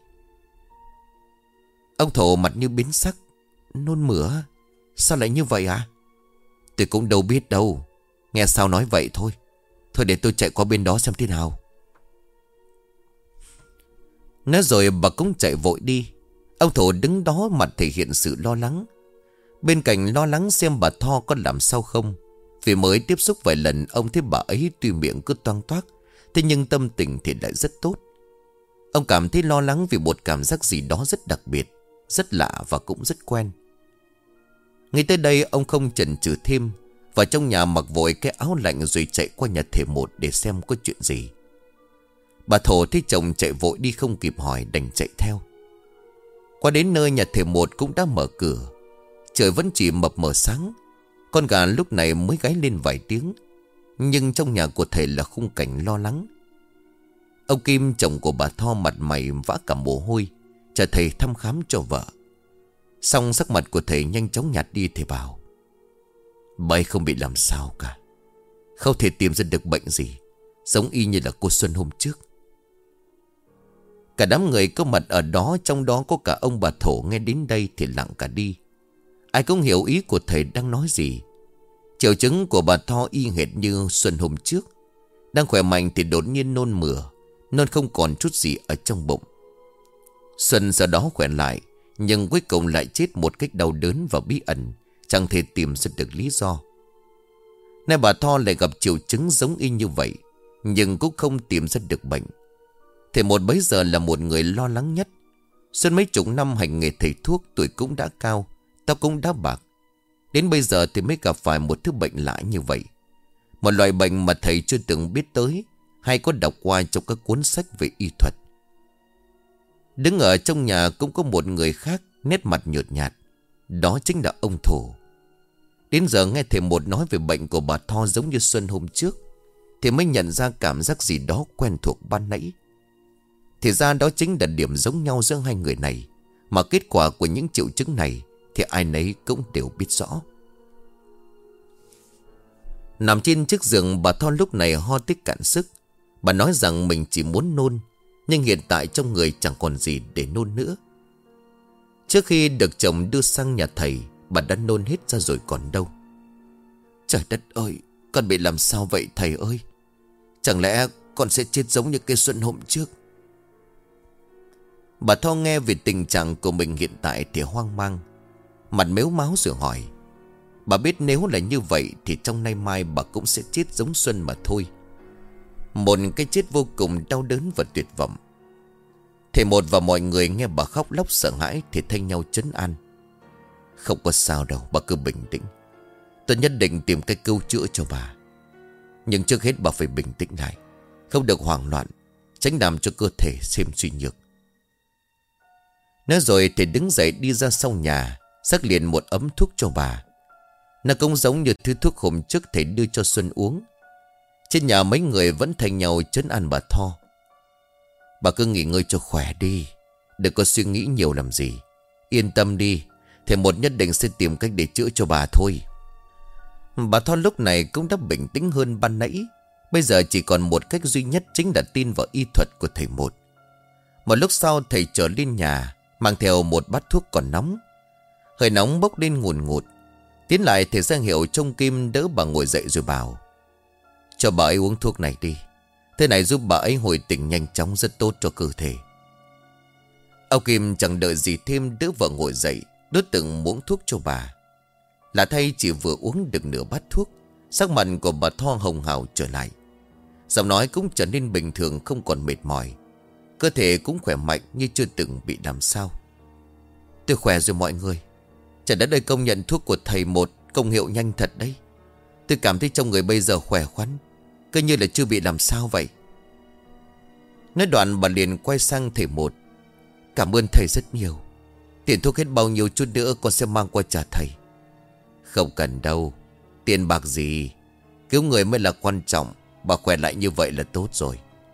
Ông Thổ mặt như biến sắc. "Nôn mửa? Sao lại như vậy hả?" "Tôi cũng đâu biết đâu. Nghe sao nói vậy thôi. Thôi để tôi chạy qua bên đó xem thế nào." Nói rồi bà cũng chạy vội đi. Ông Thổ đứng đó mặt thể hiện sự lo lắng. Bên cạnh lo lắng xem bà Tho có làm sao không. Vì mới tiếp xúc vài lần, ông thấy bà ấy tuy miệng cứ toang toác, thế nhưng tâm tình thì lại rất tốt. Ông cảm thấy lo lắng vì một cảm giác gì đó rất đặc biệt, rất lạ và cũng rất quen. Ngay tới đây ông không chần chừ thêm. vào trong nhà mặc vội cái áo lạnh rồi chạy qua nhà thầy một để xem có chuyện gì. Bà Thổ thấy chồng chạy vội đi không kịp hỏi đành chạy theo. Qua đến nơi nhà thầy một cũng đã mở cửa. Trời vẫn chỉ mập mờ sáng. Con gà lúc này mới gáy lên vài tiếng. Nhưng trong nhà của thầy là khung cảnh lo lắng. Ông Kim chồng của bà Tho mặt mày vã cả mồ hôi, chờ thầy thăm khám cho vợ. Xong sắc mặt của thầy nhanh chóng nhạt đi. Thầy bảo bà ấy không bị làm sao cả, không thể tìm ra được bệnh gì, giống y như là cô Xuân hôm trước. Cả đám người có mặt ở đó, trong đó có cả ông bà Thổ, nghe đến đây thì lặng cả đi. Ai cũng hiểu ý của thầy đang nói gì. Triệu chứng của bà Tho y hệt như Xuân hôm trước. Đang khỏe mạnh thì đột nhiên nôn mửa, nôn không còn chút gì ở trong bụng. Xuân sau đó khỏe lại, nhưng cuối cùng lại chết một cách đau đớn và bí ẩn, chẳng thể tìm ra được lý do. Nay bà Tho lại gặp triệu chứng giống y như vậy, nhưng cũng không tìm ra được bệnh. Thầy một bấy giờ là một người lo lắng nhất. Xuân mấy chục năm hành nghề thầy thuốc, tuổi cũng đã cao, tóc cũng đã bạc. Đến bây giờ thì mới gặp phải một thứ bệnh lạ như vậy. Một loại bệnh mà thầy chưa từng biết tới, hay có đọc qua trong các cuốn sách về y thuật. Đứng ở trong nhà cũng có một người khác, nét mặt nhợt nhạt. Đó chính là ông Thổ. Đến giờ nghe thầy một nói về bệnh của bà Tho giống như Xuân hôm trước, thì mới nhận ra cảm giác gì đó quen thuộc ban nãy. Thì ra đó chính là điểm giống nhau giữa hai người này, mà kết quả của những triệu chứng này thì ai nấy cũng đều biết rõ. Nằm trên chiếc giường, bà Tho lúc này ho tích cạn sức. Bà nói rằng mình chỉ muốn nôn, nhưng hiện tại trong người chẳng còn gì để nôn nữa. Trước khi được chồng đưa sang nhà thầy, bà đã nôn hết ra rồi còn đâu. Trời đất ơi, con bị làm sao vậy thầy ơi? Chẳng lẽ con sẽ chết giống như cái Xuân hôm trước? Bà Tho nghe về tình trạng của mình hiện tại thì hoang mang, mặt mếu máo rồi hỏi. Bà biết nếu là như vậy thì trong nay mai bà cũng sẽ chết giống Xuân mà thôi. Một cái chết vô cùng đau đớn và tuyệt vọng. Thầy một và mọi người nghe bà khóc lóc sợ hãi thì thay nhau trấn an. Không có sao đâu, bà cứ bình tĩnh. Tôi nhất định tìm cách cứu chữa cho bà. Nhưng trước hết bà phải bình tĩnh lại, không được hoảng loạn, tránh làm cho cơ thể thêm suy nhược. Nói rồi thầy đứng dậy đi ra sau nhà, xách liền một ấm thuốc cho bà. Nó cũng giống như thứ thuốc hôm trước thầy đưa cho Xuân uống. Trên nhà mấy người vẫn thay nhau trấn an bà Tho. Bà cứ nghỉ ngơi cho khỏe đi, đừng có suy nghĩ nhiều làm gì. Yên tâm đi, thầy một nhất định sẽ tìm cách để chữa cho bà thôi. Bà Tho lúc này cũng đã bình tĩnh hơn ban nãy. Bây giờ chỉ còn một cách duy nhất, chính là tin vào y thuật của thầy một. Một lúc sau thầy trở lên nhà, mang theo một bát thuốc còn nóng. Hơi nóng bốc lên ngùn ngụt. Tiến lại thầy ra hiệu trông Kim đỡ bà ngồi dậy rồi bảo. Cho bà ấy uống thuốc này đi, thế này giúp bà ấy hồi tỉnh nhanh chóng, rất tốt cho cơ thể. Ông Kim chẳng đợi gì thêm, đỡ vợ ngồi dậy, đút từng muỗng thuốc cho bà. Lạ thay chỉ vừa uống được nửa bát thuốc, sắc mặt của bà Tho hồng hào trở lại. Giọng nói cũng trở nên bình thường, không còn mệt mỏi. Cơ thể cũng khỏe mạnh như chưa từng bị làm sao. Tôi khỏe rồi mọi người. Trời đất ơi, công nhận thuốc của thầy một công hiệu nhanh thật đấy. Tôi cảm thấy trong người bây giờ khỏe khoắn, cứ như là chưa bị làm sao vậy. Nói đoạn bà liền quay sang thầy một. Cảm ơn thầy rất nhiều. Tiền thuốc hết bao nhiêu chút nữa con sẽ mang qua trả thầy. Không cần đâu, tiền bạc gì, cứu người mới là quan trọng. Bà khỏe lại như vậy là tốt rồi.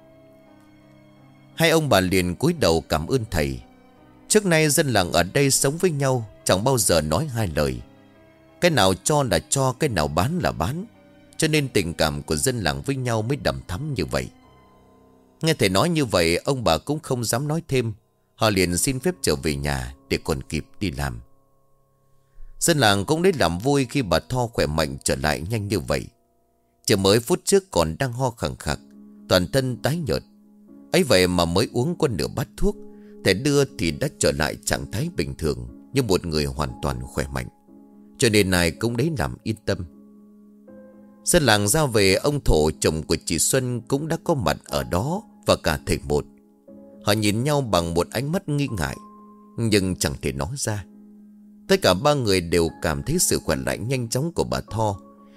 Hai ông bà liền cúi đầu cảm ơn thầy. Trước nay dân làng ở đây sống với nhau, chẳng bao giờ nói hai lời. Cái nào cho là cho, cái nào bán là bán. Cho nên tình cảm của dân làng với nhau mới đậm thắm như vậy. Nghe thầy nói như vậy, ông bà cũng không dám nói thêm. Họ liền xin phép trở về nhà để còn kịp đi làm. Dân làng cũng lấy làm vui khi bà Tho khỏe mạnh trở lại nhanh như vậy. Chỉ mới phút trước còn đang ho khẳng khặc, toàn thân tái nhợt. Ấy vậy mà mới uống qua nửa bát thuốc, thầy đưa thì đã trở lại trạng thái bình thường, như một người hoàn toàn khỏe mạnh. Cho nên ai cũng lấy làm yên tâm. Dân làng ra về, ông Thổ chồng của chị Xuân cũng đã có mặt ở đó, và cả thầy một. Họ nhìn nhau bằng một ánh mắt nghi ngại, nhưng chẳng thể nói ra. Tất cả ba người đều cảm thấy sự khỏe lại nhanh chóng của bà Tho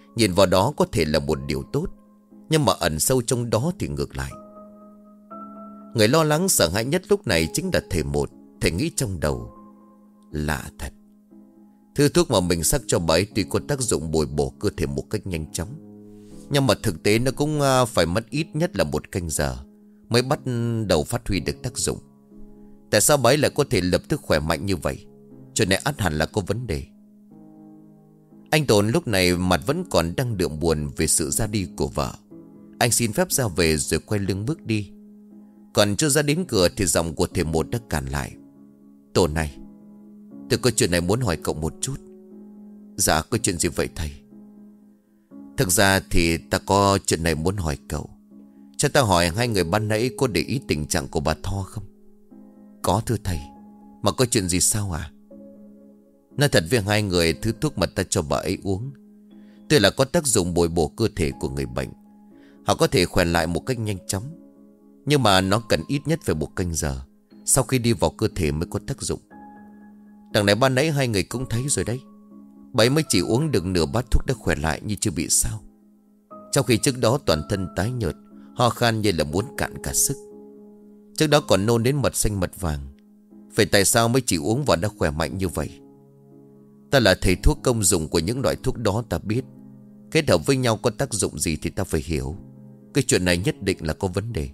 Nhìn vào đó có thể là một điều tốt, nhưng mà ẩn sâu trong đó thì ngược lại. Người lo lắng sợ hãi nhất lúc này chính là thầy một. Thầy nghĩ trong đầu, lạ thật, thứ thuốc mà mình sắc cho bà ấy tuy có tác dụng bồi bổ cơ thể một cách nhanh chóng, nhưng mà thực tế nó cũng phải mất ít nhất là 1 canh giờ mới bắt đầu phát huy được tác dụng. Tại sao bà ấy lại có thể lập tức khỏe mạnh như vậy? Chuyện này ắt hẳn là có vấn đề. Anh Tồn lúc này mặt vẫn còn đang đượm buồn về sự ra đi của vợ. Anh xin phép ra về rồi quay lưng bước đi. Còn chưa ra đến cửa thì giọng của thầy một đã cản lại. Tồn này, tôi có chuyện này muốn hỏi cậu một chút. Dạ, có chuyện gì vậy thầy? Thực ra thì ta có chuyện này muốn hỏi cậu. Cho ta hỏi, hai người ban nãy có để ý tình trạng của bà Tho không? Có thưa thầy. Mà có chuyện gì sao à? Nói thật với hai người, thứ thuốc mà ta cho bà ấy uống tuy là có tác dụng bồi bổ cơ thể của người bệnh, họ có thể khỏe lại một cách nhanh chóng, nhưng mà nó cần ít nhất phải 1 canh giờ sau khi đi vào cơ thể mới có tác dụng. Đằng này ban nãy hai người cũng thấy rồi đấy. Bà ấy mới chỉ uống được nửa bát thuốc đã khỏe lại như chưa bị sao, trong khi trước đó toàn thân tái nhợt, ho khan như là muốn cạn cả sức. Trước đó còn nôn đến mật xanh mật vàng. Vậy tại sao mới chỉ uống vào đã khỏe mạnh như vậy? Ta là thầy thuốc, công dụng của những loại thuốc đó ta biết, kết hợp với nhau có tác dụng gì thì ta phải hiểu. Cái chuyện này nhất định là có vấn đề.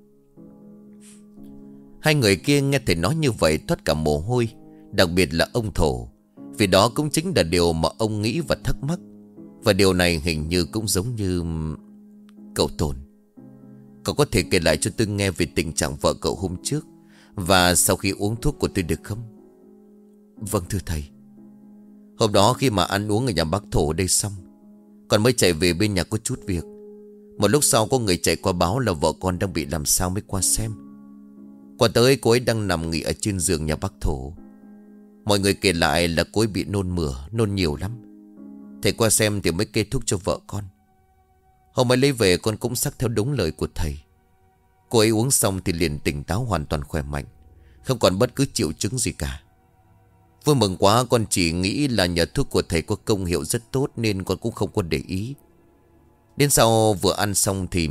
Hai người kia nghe thầy nói như vậy thoát cả mồ hôi, đặc biệt là ông Thổ, vì đó cũng chính là điều mà ông nghĩ và thắc mắc. Và điều này hình như cũng giống như cậu Tồn. Cậu có thể kể lại cho tôi nghe về tình trạng vợ cậu hôm trước và sau khi uống thuốc của tôi được không? Vâng thưa thầy. Hôm đó khi mà ăn uống ở nhà bác Thổ đây xong, con mới chạy về bên nhà có chút việc. Một lúc sau có người chạy qua báo là vợ con đang bị làm sao, mới qua xem. Qua tới cô ấy đang nằm nghỉ ở trên giường nhà bác Thổ. Mọi người kể lại là cô ấy bị nôn mửa, nôn nhiều lắm. Thầy qua xem thì mới kê thuốc cho vợ con. Hôm ấy lấy về con cũng sắc theo đúng lời của thầy. Cô ấy uống xong thì liền tỉnh táo, hoàn toàn khỏe mạnh, không còn bất cứ triệu chứng gì cả. Vui mừng quá, con chỉ nghĩ là nhờ thuốc của thầy có công hiệu rất tốt nên con cũng không có để ý. Đến sau vừa ăn xong thì...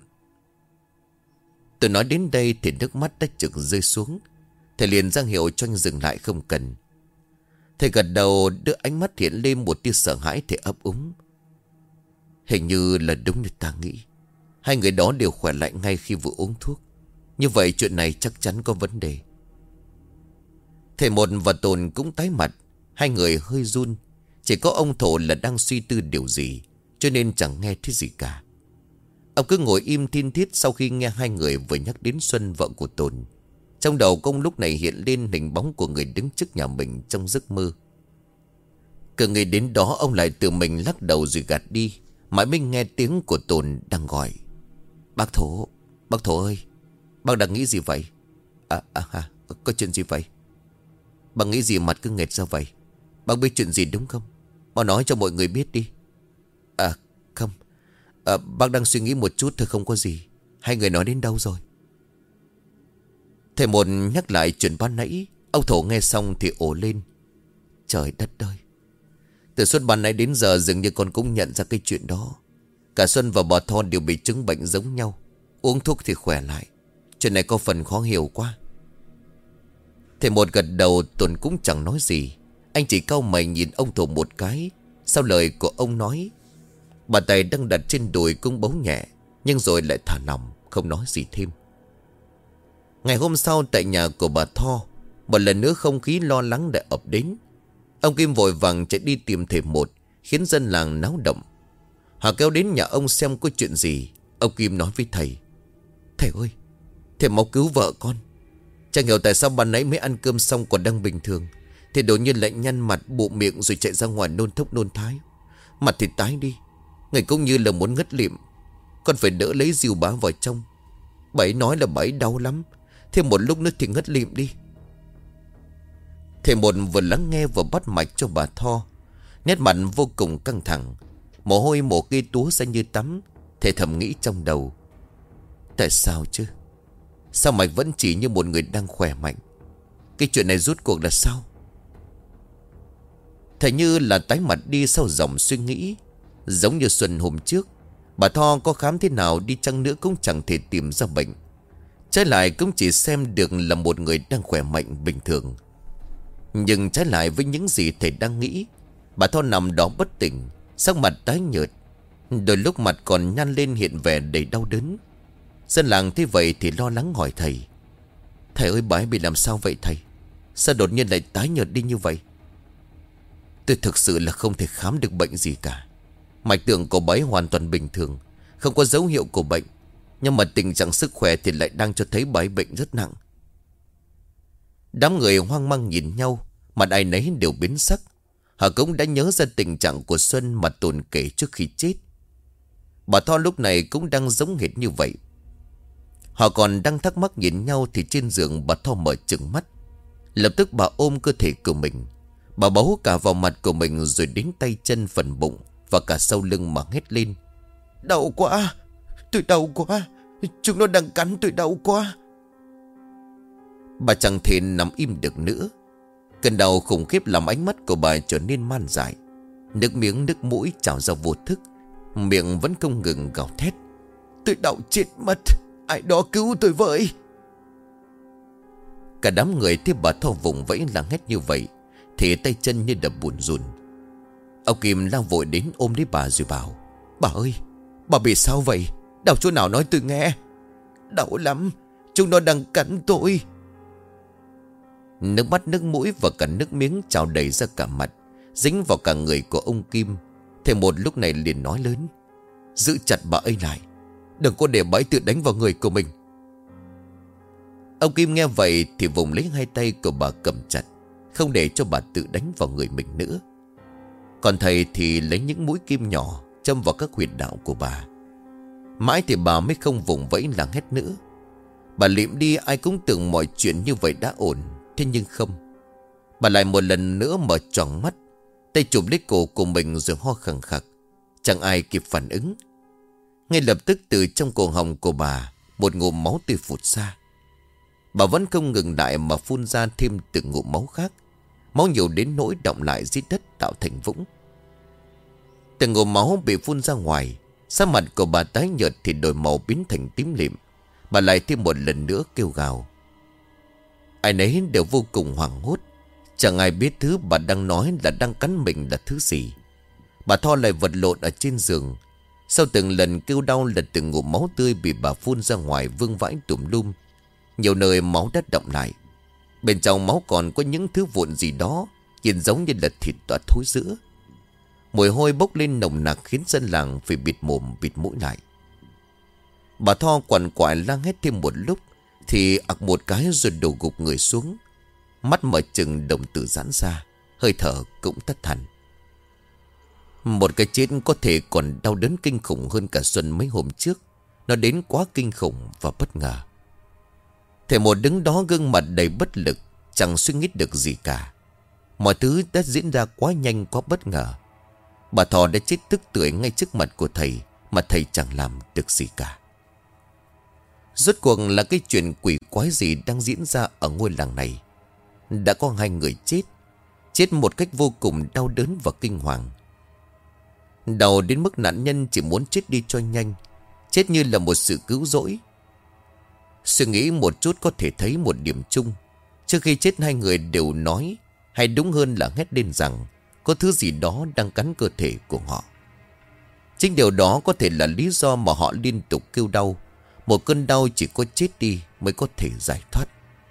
Tôi nói đến đây thì nước mắt đã chực rơi xuống. Thầy liền ra hiệu cho anh dừng lại không cần. Thầy gật đầu, đưa ánh mắt hiện lên một tia sợ hãi thì ấp úng. Hình như là đúng như ta nghĩ. Hai người đó đều khỏe lại ngay khi vừa uống thuốc. Như vậy chuyện này chắc chắn có vấn đề. Thầy một và Tồn cũng tái mặt. Hai người hơi run. Chỉ có ông Thổ là đang suy tư điều gì, cho nên chẳng nghe thấy gì cả. Ông cứ ngồi im thiên thiết sau khi nghe hai người vừa nhắc đến Xuân, vợ của Tồn. Trong đầu công lúc này hiện lên hình bóng của người đứng trước nhà mình trong giấc mơ. Cứ nghĩ đến đó ông lại tự mình lắc đầu rồi gạt đi. Mãi mới nghe tiếng của Tồn đang gọi. Bác Thổ ơi, bác đang nghĩ gì vậy? Có chuyện gì vậy? Bác nghĩ gì mặt cứ nghệt ra vậy? Bác biết chuyện gì đúng không? Bác nói cho mọi người biết đi. Không, bác đang suy nghĩ một chút thôi, không có gì. Hai người nói đến đâu rồi? Thầy một nhắc lại chuyện ban nãy. Ông Thổ nghe xong thì ồ lên. Trời đất ơi, từ suốt ban nãy đến giờ dường như con cũng nhận ra cái chuyện đó. Cả Xuân và bà Tho đều bị chứng bệnh giống nhau. Uống thuốc thì khỏe lại. Chuyện này có phần khó hiểu quá. Thầy một gật đầu. Tồn cũng chẳng nói gì. Anh chỉ cau mày nhìn ông Thổ một cái. Sau lời của ông nói, bàn tay đang đặt trên đùi cũng bấu nhẹ, nhưng rồi lại thả lỏng, không nói gì thêm. Ngày hôm sau tại nhà của bà Tho, một lần nữa không khí lo lắng đã ập đến. Ông Kim vội vàng chạy đi tìm thầy một, khiến dân làng náo động. Họ kéo đến nhà ông xem có chuyện gì. Ông Kim nói với thầy: Thầy ơi, thầy mau cứu vợ con. Chẳng hiểu tại sao ban nãy mới ăn cơm xong còn đang bình thường, thì đột nhiên lại nhăn mặt bụng miệng rồi chạy ra ngoài nôn thốc nôn thái. Mặt thì tái đi, người cũng như là muốn ngất lịm. Con phải đỡ lấy dìu bá vào trong. Bà ấy nói là bà ấy đau lắm, thêm một lúc nữa thì ngất lịm đi. Thầy một vừa lắng nghe vừa bắt mạch cho bà Tho. Nét mặt vô cùng căng thẳng, mồ hôi mồ kê túa ra như tắm. Thầy thầm nghĩ trong đầu: tại sao chứ? Sao mạch vẫn chỉ như một người đang khỏe mạnh? Cái chuyện này rốt cuộc là sao? Thầy như là tái mặt đi sau dòng suy nghĩ. Giống như Xuân hôm trước, bà Tho có khám thế nào đi chăng nữa cũng chẳng thể tìm ra bệnh. Trái lại cũng chỉ xem được là một người đang khỏe mạnh bình thường. Nhưng trái lại với những gì thầy đang nghĩ, bà Tho nằm đó bất tỉnh, sắc mặt tái nhợt, đôi lúc mặt còn nhăn lên hiện vẻ đầy đau đớn. Dân làng thấy vậy thì lo lắng hỏi thầy: "Thầy ơi, bà ấy bị làm sao vậy thầy? Sao đột nhiên lại tái nhợt đi như vậy?" "Tôi thực sự là không thể khám được bệnh gì cả. Mạch tượng của bà ấy hoàn toàn bình thường, không có dấu hiệu của bệnh. Nhưng mà tình trạng sức khỏe thì lại đang cho thấy bà ấy bệnh rất nặng." Đám người hoang mang nhìn nhau, mặt ai nấy đều biến sắc. Họ cũng đã nhớ ra tình trạng của Xuân mà Tồn kể trước khi chết. Bà Tho lúc này cũng đang giống hệt như vậy. Họ còn đang thắc mắc nhìn nhau thì trên giường bà Tho mở trừng mắt. Lập tức bà ôm cơ thể của mình. Bà bấu cả vào mặt của mình rồi đến tay chân, phần bụng và cả sau lưng mà hét lên: "Đau quá, tôi đau quá, chúng nó đang cắn tôi, đau quá." Bà chẳng thể nằm im được nữa. Cơn đau khủng khiếp làm ánh mắt của bà trở nên man dại. Nước miếng nước mũi trào ra vô thức, miệng vẫn không ngừng gào thét: "Tôi đau chết mất, ai đó cứu tôi với." Cả đám người thấy bà Tho vùng vẫy la hét như vậy thì tay chân như đập bùn rùn. Ông Kim lao vội đến ôm lấy bà rồi bảo: "Bà ơi, bà bị sao vậy? Đau chỗ nào nói tôi nghe." "Đau lắm, chúng nó đang cắn tôi." Nước mắt nước mũi và cả nước miếng trào đầy ra cả mặt, dính vào cả người của ông Kim. Thầy một lúc này liền nói lớn: "Giữ chặt bà ấy lại, đừng có để bà ấy tự đánh vào người của mình." Ông Kim nghe vậy thì vùng lấy hai tay của bà cầm chặt, không để cho bà tự đánh vào người mình nữa. Còn thầy thì lấy những mũi kim nhỏ châm vào các huyệt đạo của bà. Mãi thì bà mới không vùng vẫy la hét nữa. Bà lịm đi, ai cũng tưởng mọi chuyện như vậy đã ổn. Thế nhưng không. Bà lại một lần nữa mở tròn mắt, tay chụp lấy cổ của mình rồi ho khẳng khặc. Chẳng ai kịp phản ứng. Ngay lập tức từ trong cổ họng của bà một ngụm máu tươi phụt ra. Bà vẫn không ngừng lại mà phun ra thêm từng ngụm máu khác. Máu nhiều đến nỗi đọng lại dưới đất tạo thành vũng. Từng ngụm máu bị phun ra ngoài, sắc mặt của bà tái nhợt thì đổi màu biến thành tím lịm. Bà lại thêm một lần nữa kêu gào. Ai nấy đều vô cùng hoảng hốt. Chẳng ai biết thứ bà đang nói là đang cắn mình là thứ gì. Bà Tho lại vật lộn ở trên giường. Sau từng lần kêu đau là từng ngụm máu tươi bị bà phun ra ngoài vương vãi tùm lum. Nhiều nơi máu đã đọng lại. Bên trong máu còn có những thứ vụn gì đó, nhìn giống như là thịt toát thối rữa. Mùi hôi bốc lên nồng nặc khiến dân làng phải bịt mồm bịt mũi lại. Bà Tho quằn quại la hét thêm một lúc thì ặc một cái rồi đổ gục người xuống. Mắt mở chừng, đồng tử giãn ra, hơi thở cũng tắt hẳn. Một cái chết có thể còn đau đớn kinh khủng hơn cả Xuân mấy hôm trước. Nó đến quá kinh khủng và bất ngờ. Thầy một đứng đó gương mặt đầy bất lực, chẳng suy nghĩ được gì cả. Mọi thứ đã diễn ra quá nhanh, quá bất ngờ. Bà Thò đã chết tức tưởi ngay trước mặt của thầy mà thầy chẳng làm được gì cả. Rốt cuộc là cái chuyện quỷ quái gì đang diễn ra ở ngôi làng này. Đã có 2 người chết. Chết một cách vô cùng đau đớn và kinh hoàng. Đau đến mức nạn nhân chỉ muốn chết đi cho nhanh. Chết như là một sự cứu rỗi. Suy nghĩ một chút có thể thấy một điểm chung. Trước khi chết 2 người đều nói, hay đúng hơn là hét lên rằng có thứ gì đó đang cắn cơ thể của họ. Chính điều đó có thể là lý do mà họ liên tục kêu đau. Một cơn đau chỉ có chết đi mới có thể giải thoát.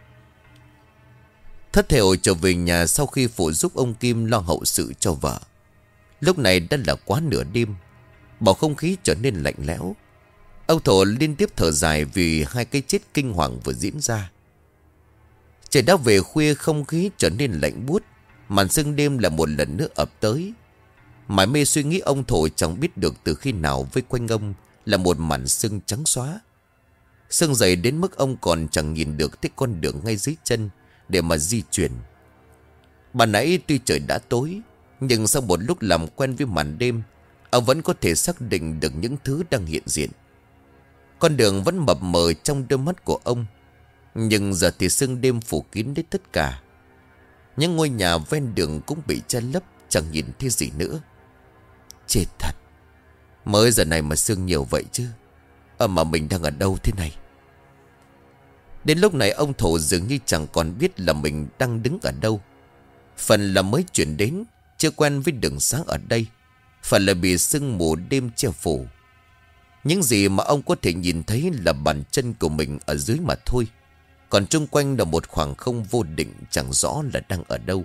Thất thểu trở về nhà sau khi phụ giúp ông Kim lo hậu sự cho vợ. Lúc này đã là quá nửa đêm. Bầu không khí trở nên lạnh lẽo. Ông Thổ liên tiếp thở dài vì 2 cái chết kinh hoàng vừa diễn ra. Trời đã về khuya, không khí trở nên lạnh buốt. Màn sương đêm là một lần nữa ập tới. Mải mê suy nghĩ, ông Thổ chẳng biết được từ khi nào vây quanh ông là một màn sương trắng xóa. Sương dày đến mức ông còn chẳng nhìn được tới con đường ngay dưới chân để mà di chuyển. Ban nãy tuy trời đã tối, nhưng sau một lúc làm quen với màn đêm, ông vẫn có thể xác định được những thứ đang hiện diện. Con đường vẫn mập mờ trong đôi mắt của ông, nhưng giờ thì sương đêm phủ kín đến tất cả. Những ngôi nhà ven đường cũng bị che lấp, chẳng nhìn thấy gì nữa. Chết thật, Mới giờ này mà sương nhiều vậy chứ. Mà mình đang ở đâu thế này? Đến lúc này ông Thổ dường như chẳng còn biết là mình đang đứng ở đâu. Phần là mới chuyển đến, chưa quen với đường sáng ở đây. Phần là bị sương mù đêm che phủ. Những gì mà ông có thể nhìn thấy là bàn chân của mình ở dưới mà thôi. Còn chung quanh là một khoảng không vô định, chẳng rõ là đang ở đâu.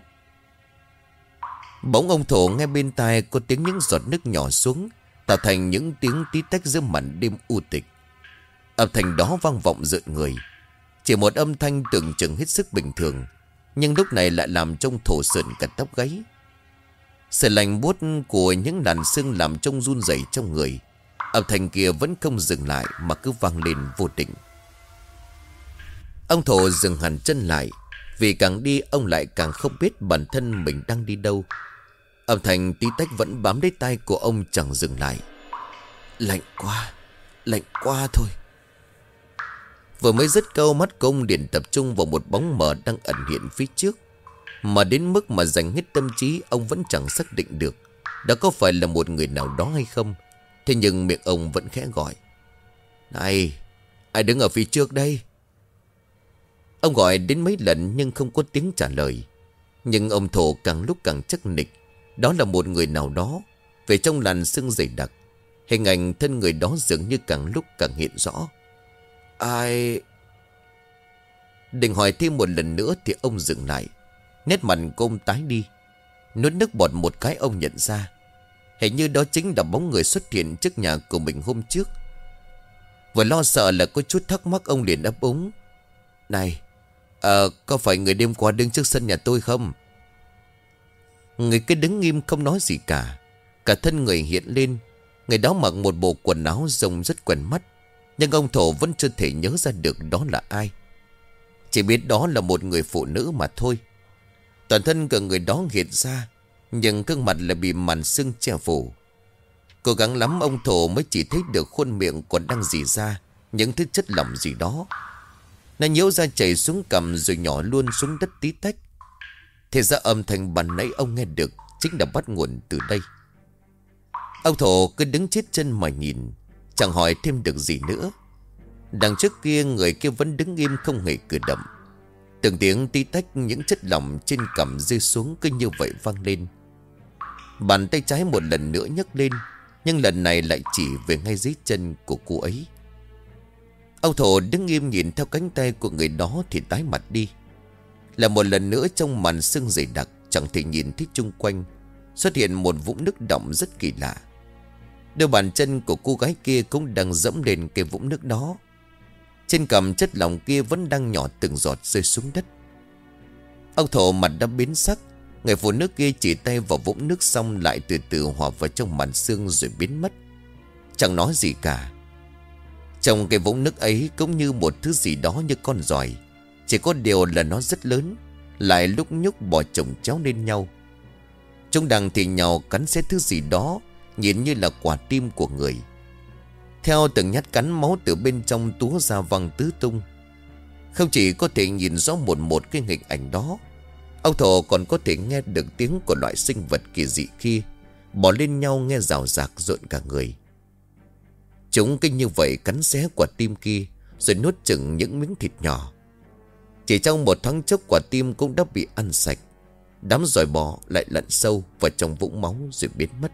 Bỗng ông Thổ nghe bên tai có tiếng những giọt nước nhỏ xuống, tạo thành những tiếng tí tách giữa màn đêm u tịch. Âm thanh đó vang vọng rợn người. Chỉ một âm thanh tưởng chừng hết sức bình thường, nhưng lúc này lại làm trong Thổ sợn cả tóc gáy. Sự lạnh buốt của những làn sương làm trông run rẩy trong người. Âm thanh kia vẫn không dừng lại mà cứ vang lên vô định. Ông Thổ dừng hẳn chân lại, vì càng đi ông lại càng không biết bản thân mình đang đi đâu. Âm thanh tí tách vẫn bám lấy tai của ông chẳng dừng lại. Lạnh quá thôi. Vừa mới dứt câu, mắt của ông liền tập trung vào một bóng mờ đang ẩn hiện phía trước. Mà đến mức mà dành hết tâm trí, ông vẫn chẳng xác định được đó có phải là một người nào đó hay không. Thế nhưng miệng ông vẫn khẽ gọi: "Này, ai đứng ở phía trước đây?" Ông gọi đến mấy lần nhưng không có tiếng trả lời. Nhưng ông Thổ càng lúc càng chắc nịch đó là một người nào đó. Về trong làn sương dày đặc, hình ảnh thân người đó dường như càng lúc càng hiện rõ. Ai? Định hỏi thêm một lần nữa thì ông dừng lại. Nét mặt của ông tái đi. Nuốt nước bọt một cái, ông nhận ra hình như đó chính là bóng người xuất hiện trước nhà của mình hôm trước. Vừa lo sợ là có chút thắc mắc, ông liền ấp úng: "Này, có phải người đêm qua đứng trước sân nhà tôi không?" Người cứ đứng nghiêm không nói gì cả. Cả thân người hiện lên. Người đó mặc một bộ quần áo rông rất quen mắt, nhưng ông Thổ vẫn chưa thể nhớ ra được đó là ai. Chỉ biết đó là một người phụ nữ mà thôi. Toàn thân của người đó hiện ra, nhưng gương mặt lại bị màn sương che phủ. Cố gắng lắm ông Thổ mới chỉ thấy được khuôn miệng còn đang rỉ ra những thứ chất lỏng gì đó. Nó nhễu ra chảy xuống cằm rồi nhỏ luôn xuống đất tí tách. Thế ra âm thanh ban nãy ông nghe được chính là bắt nguồn từ đây. Ông Thổ cứ đứng chết chân mà nhìn, chẳng hỏi thêm được gì nữa. Đằng trước kia người kia vẫn đứng im không hề cử động. Từng tiếng tí tách những chất lỏng trên cằm rơi xuống cứ như vậy vang lên. Bàn tay trái một lần nữa nhấc lên, nhưng lần này lại chỉ về ngay dưới chân của cô ấy. Ông Thổ đứng im nhìn theo cánh tay của người đó thì tái mặt đi. Là một lần nữa trong màn sương dày đặc, chẳng thể nhìn thấy chung quanh xuất hiện một vũng nước đọng rất kỳ lạ. Đôi bàn chân của cô gái kia cũng đang dẫm lên cái vũng nước đó. Trên cằm chất lỏng kia vẫn đang nhỏ từng giọt rơi xuống đất. Ông Thổ mặt đã biến sắc. Người phụ nữ kia chỉ tay vào vũng nước xong lại từ từ hòa vào trong màn sương rồi biến mất, chẳng nói gì cả. Trong cái vũng nước ấy cũng như một thứ gì đó như con giòi. Chỉ có điều là nó rất lớn, lại lúc nhúc bò chồng chéo lên nhau. Chúng đang thì nhào cắn xé thứ gì đó, nhìn như là quả tim của người. Theo từng nhát cắn, máu từ bên trong túa ra văng tứ tung. Không chỉ có thể nhìn rõ một cái hình ảnh đó, ông Thổ còn có thể nghe được tiếng của loại sinh vật kỳ dị kia bò lên nhau nghe rào rạc rợn cả người. Chúng kinh như vậy cắn xé quả tim kia rồi nuốt chửng những miếng thịt nhỏ. Chỉ trong một thoáng chốc quả tim cũng đã bị ăn sạch. Đám giòi bò lại lặn sâu vào trong vũng máu rồi biến mất.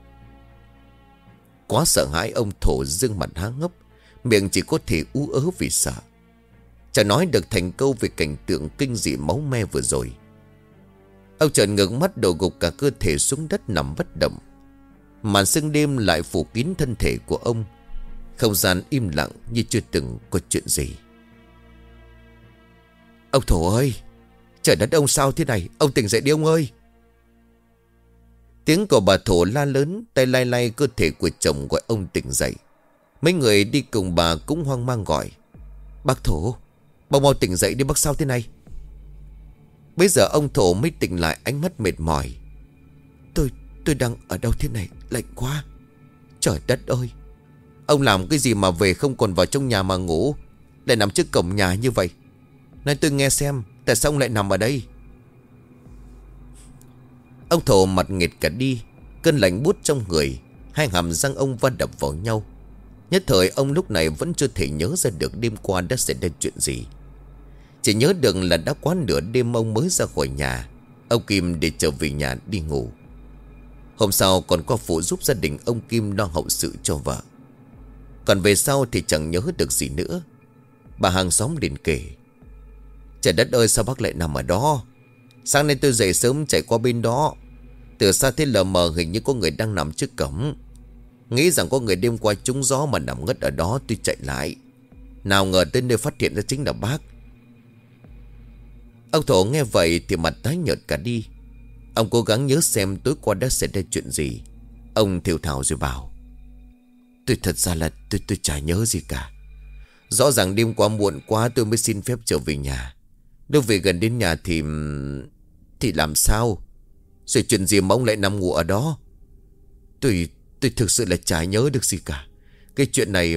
Quá sợ hãi, ông Thổ dương mặt há hốc, miệng chỉ có thể ú ớ vì sợ. Chả nói được thành câu về cảnh tượng kinh dị máu me vừa rồi. Ông trợn ngược mắt đổ gục cả cơ thể xuống đất nằm bất động. Màn sương đêm lại phủ kín thân thể của ông. Không gian im lặng như chưa từng có chuyện gì. Ông Thổ ơi! Trời đất, ông sao thế này? Ông tỉnh dậy đi ông ơi! Tiếng của bà Thổ la lớn, tay lay lay cơ thể của chồng gọi ông tỉnh dậy. Mấy người đi cùng bà cũng hoang mang gọi: Bác Thổ, bác mau tỉnh dậy đi, bác sao thế này? Bây giờ ông Thổ mới tỉnh lại, ánh mắt mệt mỏi. Tôi đang ở đâu thế này? Lạnh quá! Trời đất ơi! Ông làm cái gì mà về không còn vào trong nhà mà ngủ, lại nằm trước cổng nhà như vậy? Nói tôi nghe xem, tại sao ông lại nằm ở đây? Ông Thổ mặt nghệt cả đi, cơn lạnh buốt trong người. Hai hàm răng ông va đập vào nhau. Nhất thời ông lúc này vẫn chưa thể nhớ ra được đêm qua đã xảy ra chuyện gì. Chỉ nhớ được là đã quá nửa đêm ông mới ra khỏi nhà ông Kim để trở về nhà đi ngủ. Hôm sau còn qua phụ giúp gia đình ông Kim lo hậu sự cho vợ. Còn về sau thì chẳng nhớ được gì nữa. Bà hàng xóm liền kể: Trời đất ơi, sao bác lại nằm ở đó? Sáng nay tôi dậy sớm chạy qua bên đó, từ xa thấy lờ mờ hình như có người đang nằm trước cổng. Nghĩ rằng có người đêm qua trúng gió mà nằm ngất ở đó, tôi chạy lại. Nào ngờ tới nơi phát hiện ra chính là bác. Ông Thổ nghe vậy thì mặt tái nhợt cả đi. Ông cố gắng nhớ xem tối qua đã xảy ra chuyện gì. Ông thều thào rồi bảo: Tôi thật ra là tôi chả nhớ gì cả. Rõ ràng đêm qua muộn quá tôi mới xin phép trở về nhà. Đâu về gần đến nhà thì làm sao? Rồi chuyện gì mà ông lại nằm ngủ ở đó? Tôi thực sự là chả nhớ được gì cả. Cái chuyện này...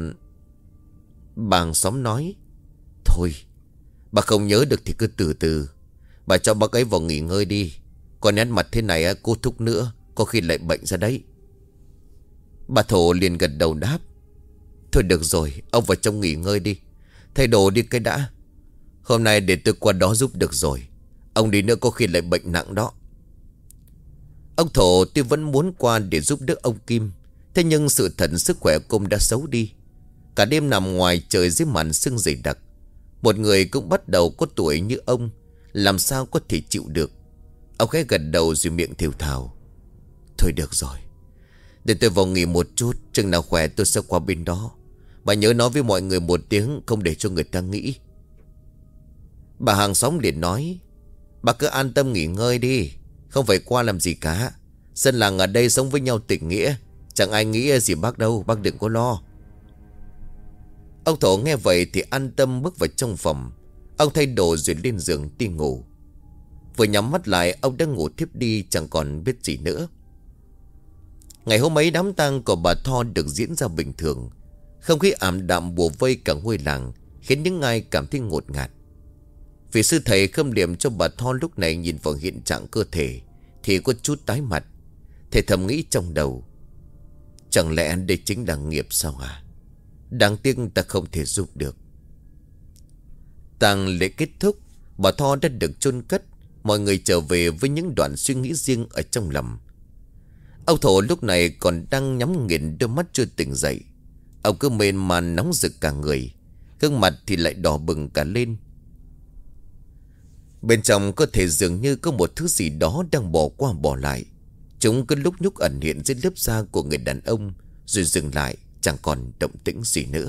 Bà hàng xóm nói: Thôi, bà không nhớ được thì cứ từ từ. Bà cho bác ấy vào nghỉ ngơi đi. Còn nét mặt thế này cô thúc nữa có khi lại bệnh ra đấy. Bà Thổ liền gật đầu đáp: Thôi được rồi, ông vào trong nghỉ ngơi đi. Thay đồ đi cái đã. Hôm nay để tôi qua đó giúp được rồi. Ông đi nữa có khi lại bệnh nặng đó. Ông Thổ tuy vẫn muốn qua để giúp đỡ ông Kim, thế nhưng sự thật sức khỏe cũng đã xấu đi. Cả đêm nằm ngoài trời dưới màn sương dày đặc. Một người cũng bắt đầu có tuổi như ông làm sao có thể chịu được. Ông khẽ gật đầu rồi miệng thều thào: Thôi được rồi, để tôi vào nghỉ một chút. Chừng nào khỏe tôi sẽ qua bên đó. Bà nhớ nói với mọi người một tiếng, không để cho người ta nghĩ. Bà hàng xóm liền nói: Bà cứ an tâm nghỉ ngơi đi, không phải qua làm gì cả. Dân làng ở đây sống với nhau tình nghĩa, chẳng ai nghĩ gì bác đâu, bác đừng có lo. Ông Thổ nghe vậy thì an tâm bước vào trong phòng. Ông thay đồ rồi lên giường đi ngủ. Vừa nhắm mắt lại ông đã ngủ thiếp đi, chẳng còn biết gì nữa. Ngày hôm ấy đám tang của bà Tho được diễn ra bình thường. Không khí ảm đạm bùa vây cả ngôi làng, khiến những ai cảm thấy ngột ngạt. Vì sư thầy khâm liệm cho bà Tho lúc này nhìn vào hiện trạng cơ thể thì có chút tái mặt. Thầy thầm nghĩ trong đầu: Chẳng lẽ đây chính là nghiệp sao hả? Đáng tiếc ta không thể giúp được. Tang lễ kết thúc, bà Tho đã được chôn cất. Mọi người trở về với những đoạn suy nghĩ riêng ở trong lòng. Ông Thổ lúc này còn đang nhắm nghiền đôi mắt chưa tỉnh dậy. Ông cứ mên man nóng rực cả người, gương mặt thì lại đỏ bừng cả lên. Bên trong cơ thể dường như có một thứ gì đó đang bỏ qua bỏ lại. Chúng cứ lúc nhúc ẩn hiện dưới lớp da của người đàn ông, rồi dừng lại, chẳng còn động tĩnh gì nữa.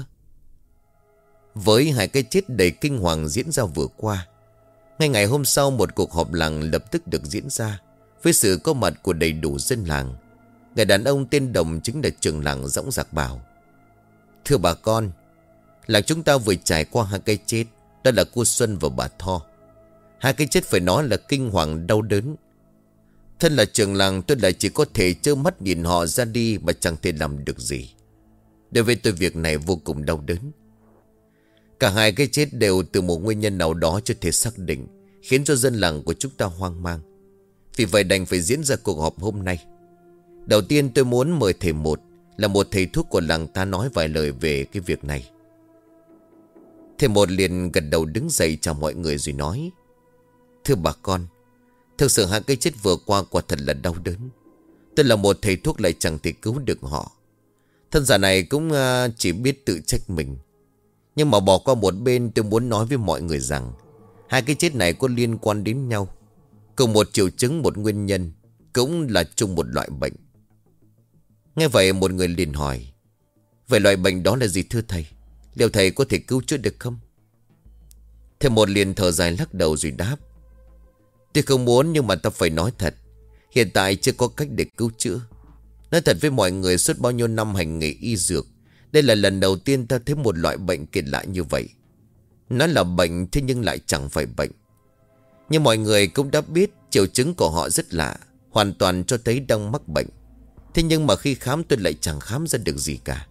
Với hai cái chết đầy kinh hoàng diễn ra vừa qua, ngay ngày hôm sau một cuộc họp làng lập tức được diễn ra, với sự có mặt của đầy đủ dân làng. Người đàn ông tên Đồng chính là trưởng làng dõng dạc bảo: Thưa bà con, làng chúng ta vừa trải qua hai cái chết, đó là cô Xuân và bà Tho. Hai cái chết phải nói là kinh hoàng đau đớn. Thân là trưởng làng tôi lại chỉ có thể trơ mắt nhìn họ ra đi mà chẳng thể làm được gì. Đối với tôi việc này vô cùng đau đớn. Cả hai cái chết đều từ một nguyên nhân nào đó chưa thể xác định, khiến cho dân làng của chúng ta hoang mang. Vì vậy đành phải diễn ra cuộc họp hôm nay. Đầu tiên tôi muốn mời thầy Một, là một thầy thuốc của làng ta, nói vài lời về cái việc này. Thầy Một liền gật đầu đứng dậy chào mọi người rồi nói: Thưa bà con, thực sự hai cái chết vừa qua quả thật là đau đớn. Tôi là một thầy thuốc lại chẳng thể cứu được họ. Thân giả này cũng chỉ biết tự trách mình. Nhưng mà bỏ qua một bên, tôi muốn nói với mọi người rằng hai cái chết này có liên quan đến nhau, cùng một triệu chứng, một nguyên nhân, cũng là chung một loại bệnh. Nghe vậy một người liền hỏi: Vậy loại bệnh đó là gì thưa thầy? Liệu thầy có thể cứu chữa được không? Thầy Một liền thở dài lắc đầu rồi đáp: Tôi không muốn, nhưng mà ta phải nói thật. Hiện tại chưa có cách để cứu chữa. Nói thật với mọi người, suốt bao nhiêu năm hành nghề y dược, đây là lần đầu tiên ta thấy một loại bệnh kỳ lạ như vậy. Nó là bệnh thế nhưng lại chẳng phải bệnh. Nhưng mọi người cũng đã biết triệu chứng của họ rất lạ, hoàn toàn cho thấy đang mắc bệnh. Thế nhưng mà khi khám tôi lại chẳng khám ra được gì cả.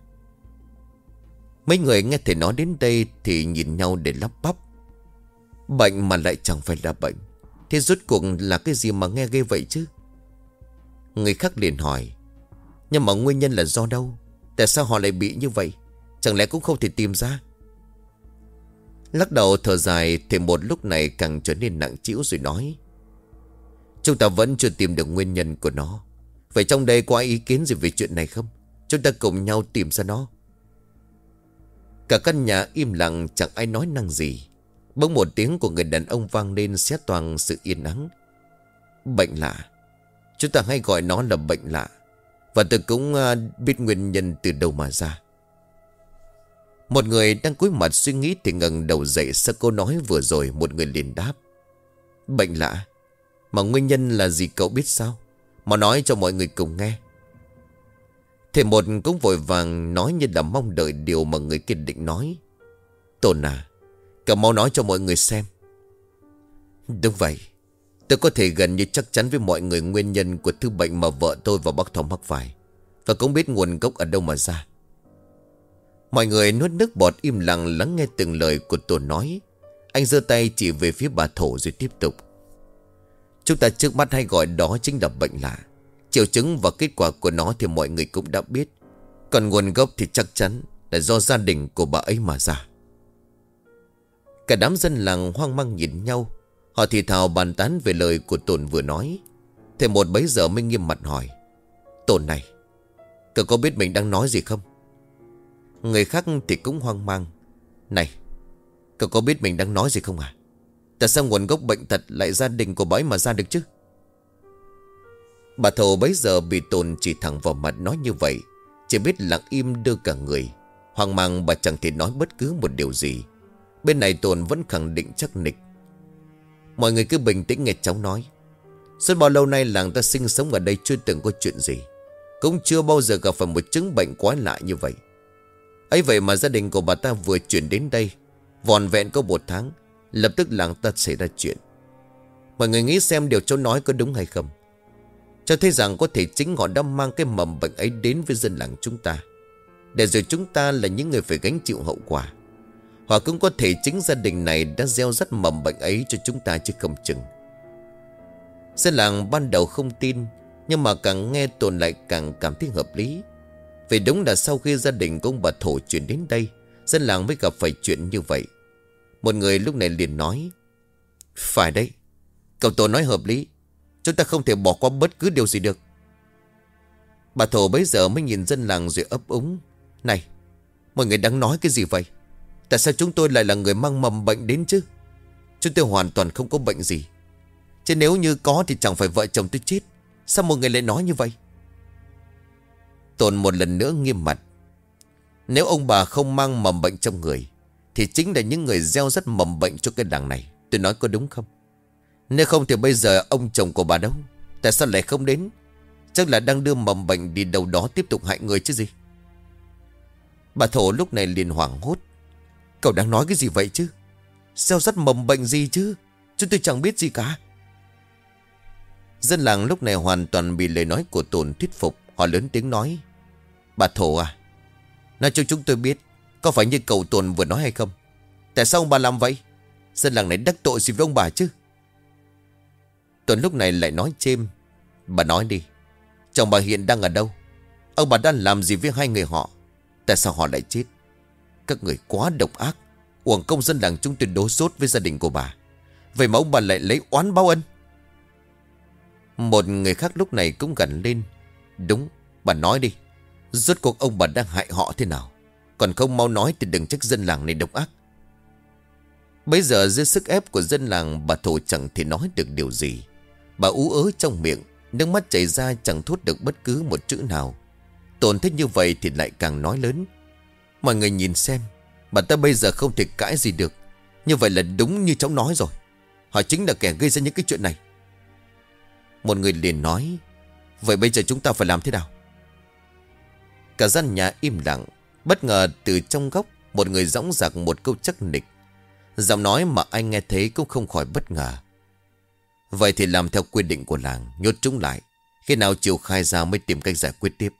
Mấy người nghe thầy nói đến đây thì nhìn nhau để lắp bắp. Bệnh mà lại chẳng phải là bệnh, thế rốt cuộc là cái gì mà nghe ghê vậy chứ? Người khác liền hỏi: Nhưng mà nguyên nhân là do đâu? Tại sao họ lại bị như vậy? Chẳng lẽ cũng không thể tìm ra? Lắc đầu thở dài, thì một lúc này càng trở nên nặng trĩu rồi nói: chúng ta vẫn chưa tìm được nguyên nhân của nó. Vậy trong đây có ai ý kiến gì về chuyện này không? Chúng ta cùng nhau tìm ra nó. Cả căn nhà im lặng, chẳng ai nói năng gì. Bỗng một tiếng của người đàn ông vang lên, xé toang sự yên ắng. Bệnh lạ. Chúng ta hay gọi nó là bệnh lạ. Và tôi cũng biết nguyên nhân từ đâu mà ra. Một người đang cúi mặt suy nghĩ thì ngẩng đầu dậy sau câu nói vừa rồi. Một người liền đáp: bệnh lạ? Mà nguyên nhân là gì cậu biết sao? Mà nói cho mọi người cùng nghe. Thì một cũng vội vàng nói như là mong đợi điều mà người kia định nói. Tồn à, cậu mau nói cho mọi người xem. Đúng vậy. Tôi có thể gần như chắc chắn với mọi người nguyên nhân của thứ bệnh mà vợ tôi và bác Thỏ mắc phải. Và cũng biết nguồn gốc ở đâu mà ra. Mọi người nuốt nước bọt im lặng lắng nghe từng lời của Tồn nói. Anh giơ tay chỉ về phía bà Thổ rồi tiếp tục: chúng ta trước mắt hay gọi đó chính là bệnh lạ. Triệu chứng và kết quả của nó thì mọi người cũng đã biết. Còn nguồn gốc thì chắc chắn là do gia đình của bà ấy mà ra. Cả đám dân làng hoang mang nhìn nhau. Họ thì thào bàn tán về lời của Tồn vừa nói. Thì một bấy giờ mới nghiêm mặt hỏi: Tồn này, cậu có biết mình đang nói gì không? Người khác thì cũng hoang mang: này, cậu có biết mình đang nói gì không à? Tại sao nguồn gốc bệnh tật lại gia đình của bà ấy mà ra được chứ? Bà Thổ bấy giờ bị Tồn chỉ thẳng vào mặt nói như vậy, chỉ biết lặng im đưa cả người. Hoang mang bà chẳng thể nói bất cứ một điều gì. Bên này Tồn vẫn khẳng định chắc nịch: mọi người cứ bình tĩnh nghe cháu nói. Suốt bao lâu nay làng ta sinh sống ở đây chưa từng có chuyện gì, cũng chưa bao giờ gặp phải một chứng bệnh quái lạ như vậy. Ấy vậy mà gia đình của bà ta vừa chuyển đến đây, vòn vẹn có 1 tháng, lập tức làng ta xảy ra chuyện. Mọi người nghĩ xem điều cháu nói có đúng hay không? Cháu thấy rằng có thể chính họ đã mang cái mầm bệnh ấy đến với dân làng chúng ta, để rồi chúng ta là những người phải gánh chịu hậu quả. Hoặc cũng có thể chính gia đình này đã gieo rắc mầm bệnh ấy cho chúng ta chứ không chừng. Dân làng ban đầu không tin, nhưng mà càng nghe Tồn lại càng cảm thấy hợp lý. Vì đúng là sau khi gia đình của ông bà Thổ chuyển đến đây, dân làng mới gặp phải chuyện như vậy. Một người lúc này liền nói: phải đấy, cậu Tồn nói hợp lý. Chúng ta không thể bỏ qua bất cứ điều gì được. Bà Thổ bấy giờ mới nhìn dân làng rồi ấp úng: này, mọi người đang nói cái gì vậy? Tại sao chúng tôi lại là người mang mầm bệnh đến chứ? Chúng tôi hoàn toàn không có bệnh gì. Chứ nếu như có thì chẳng phải vợ chồng tôi chết. Sao mọi người lại nói như vậy? Tồn một lần nữa nghiêm mặt: nếu ông bà không mang mầm bệnh trong người, thì chính là những người gieo rắc mầm bệnh cho cái làng này. Tôi nói có đúng không? Nếu không thì bây giờ ông chồng của bà đâu? Tại sao lại không đến? Chắc là đang đưa mầm bệnh đi đâu đó tiếp tục hại người chứ gì. Bà Thổ lúc này liền hoảng hốt: cậu đang nói cái gì vậy chứ? Gieo rắc mầm bệnh gì chứ? Chúng tôi chẳng biết gì cả. Dân làng lúc này hoàn toàn bị lời nói của Tồn thuyết phục. Họ lớn tiếng nói: bà Thổ à, nói cho chúng tôi biết, có phải như cậu Tồn vừa nói hay không? Tại sao ông bà làm vậy? Dân làng này đắc tội gì với ông bà chứ? Tồn lúc này lại nói chêm: bà nói đi, chồng bà hiện đang ở đâu? Ông bà đang làm gì với hai người họ? Tại sao họ lại chết? Các người quá độc ác, uổng công dân làng chúng tôi đố sốt với gia đình của bà. Vậy mà ông bà lại lấy oán báo ân. Một người khác lúc này cũng gằn lên: đúng, bà nói đi, rốt cuộc ông bà đang hại họ thế nào? Còn không mau nói thì đừng trách dân làng này độc ác. Bây giờ dưới sức ép của dân làng, bà Thổ chẳng thể nói được điều gì. Bà ú ớ trong miệng, nước mắt chảy ra chẳng thốt được bất cứ một chữ nào. Tồn thích như vậy thì lại càng nói lớn: mọi người nhìn xem, bà ta bây giờ không thể cãi gì được. Như vậy là đúng như cháu nói rồi. Họ chính là kẻ gây ra những cái chuyện này. Một người liền nói: vậy bây giờ chúng ta phải làm thế nào? Cả gian nhà im lặng. Bất ngờ từ trong góc, một người dõng dạc một câu chắc nịch. Giọng nói mà anh nghe thấy cũng không khỏi bất ngờ: vậy thì làm theo quy định của làng, nhốt chúng lại. Khi nào chịu khai ra mới tìm cách giải quyết tiếp.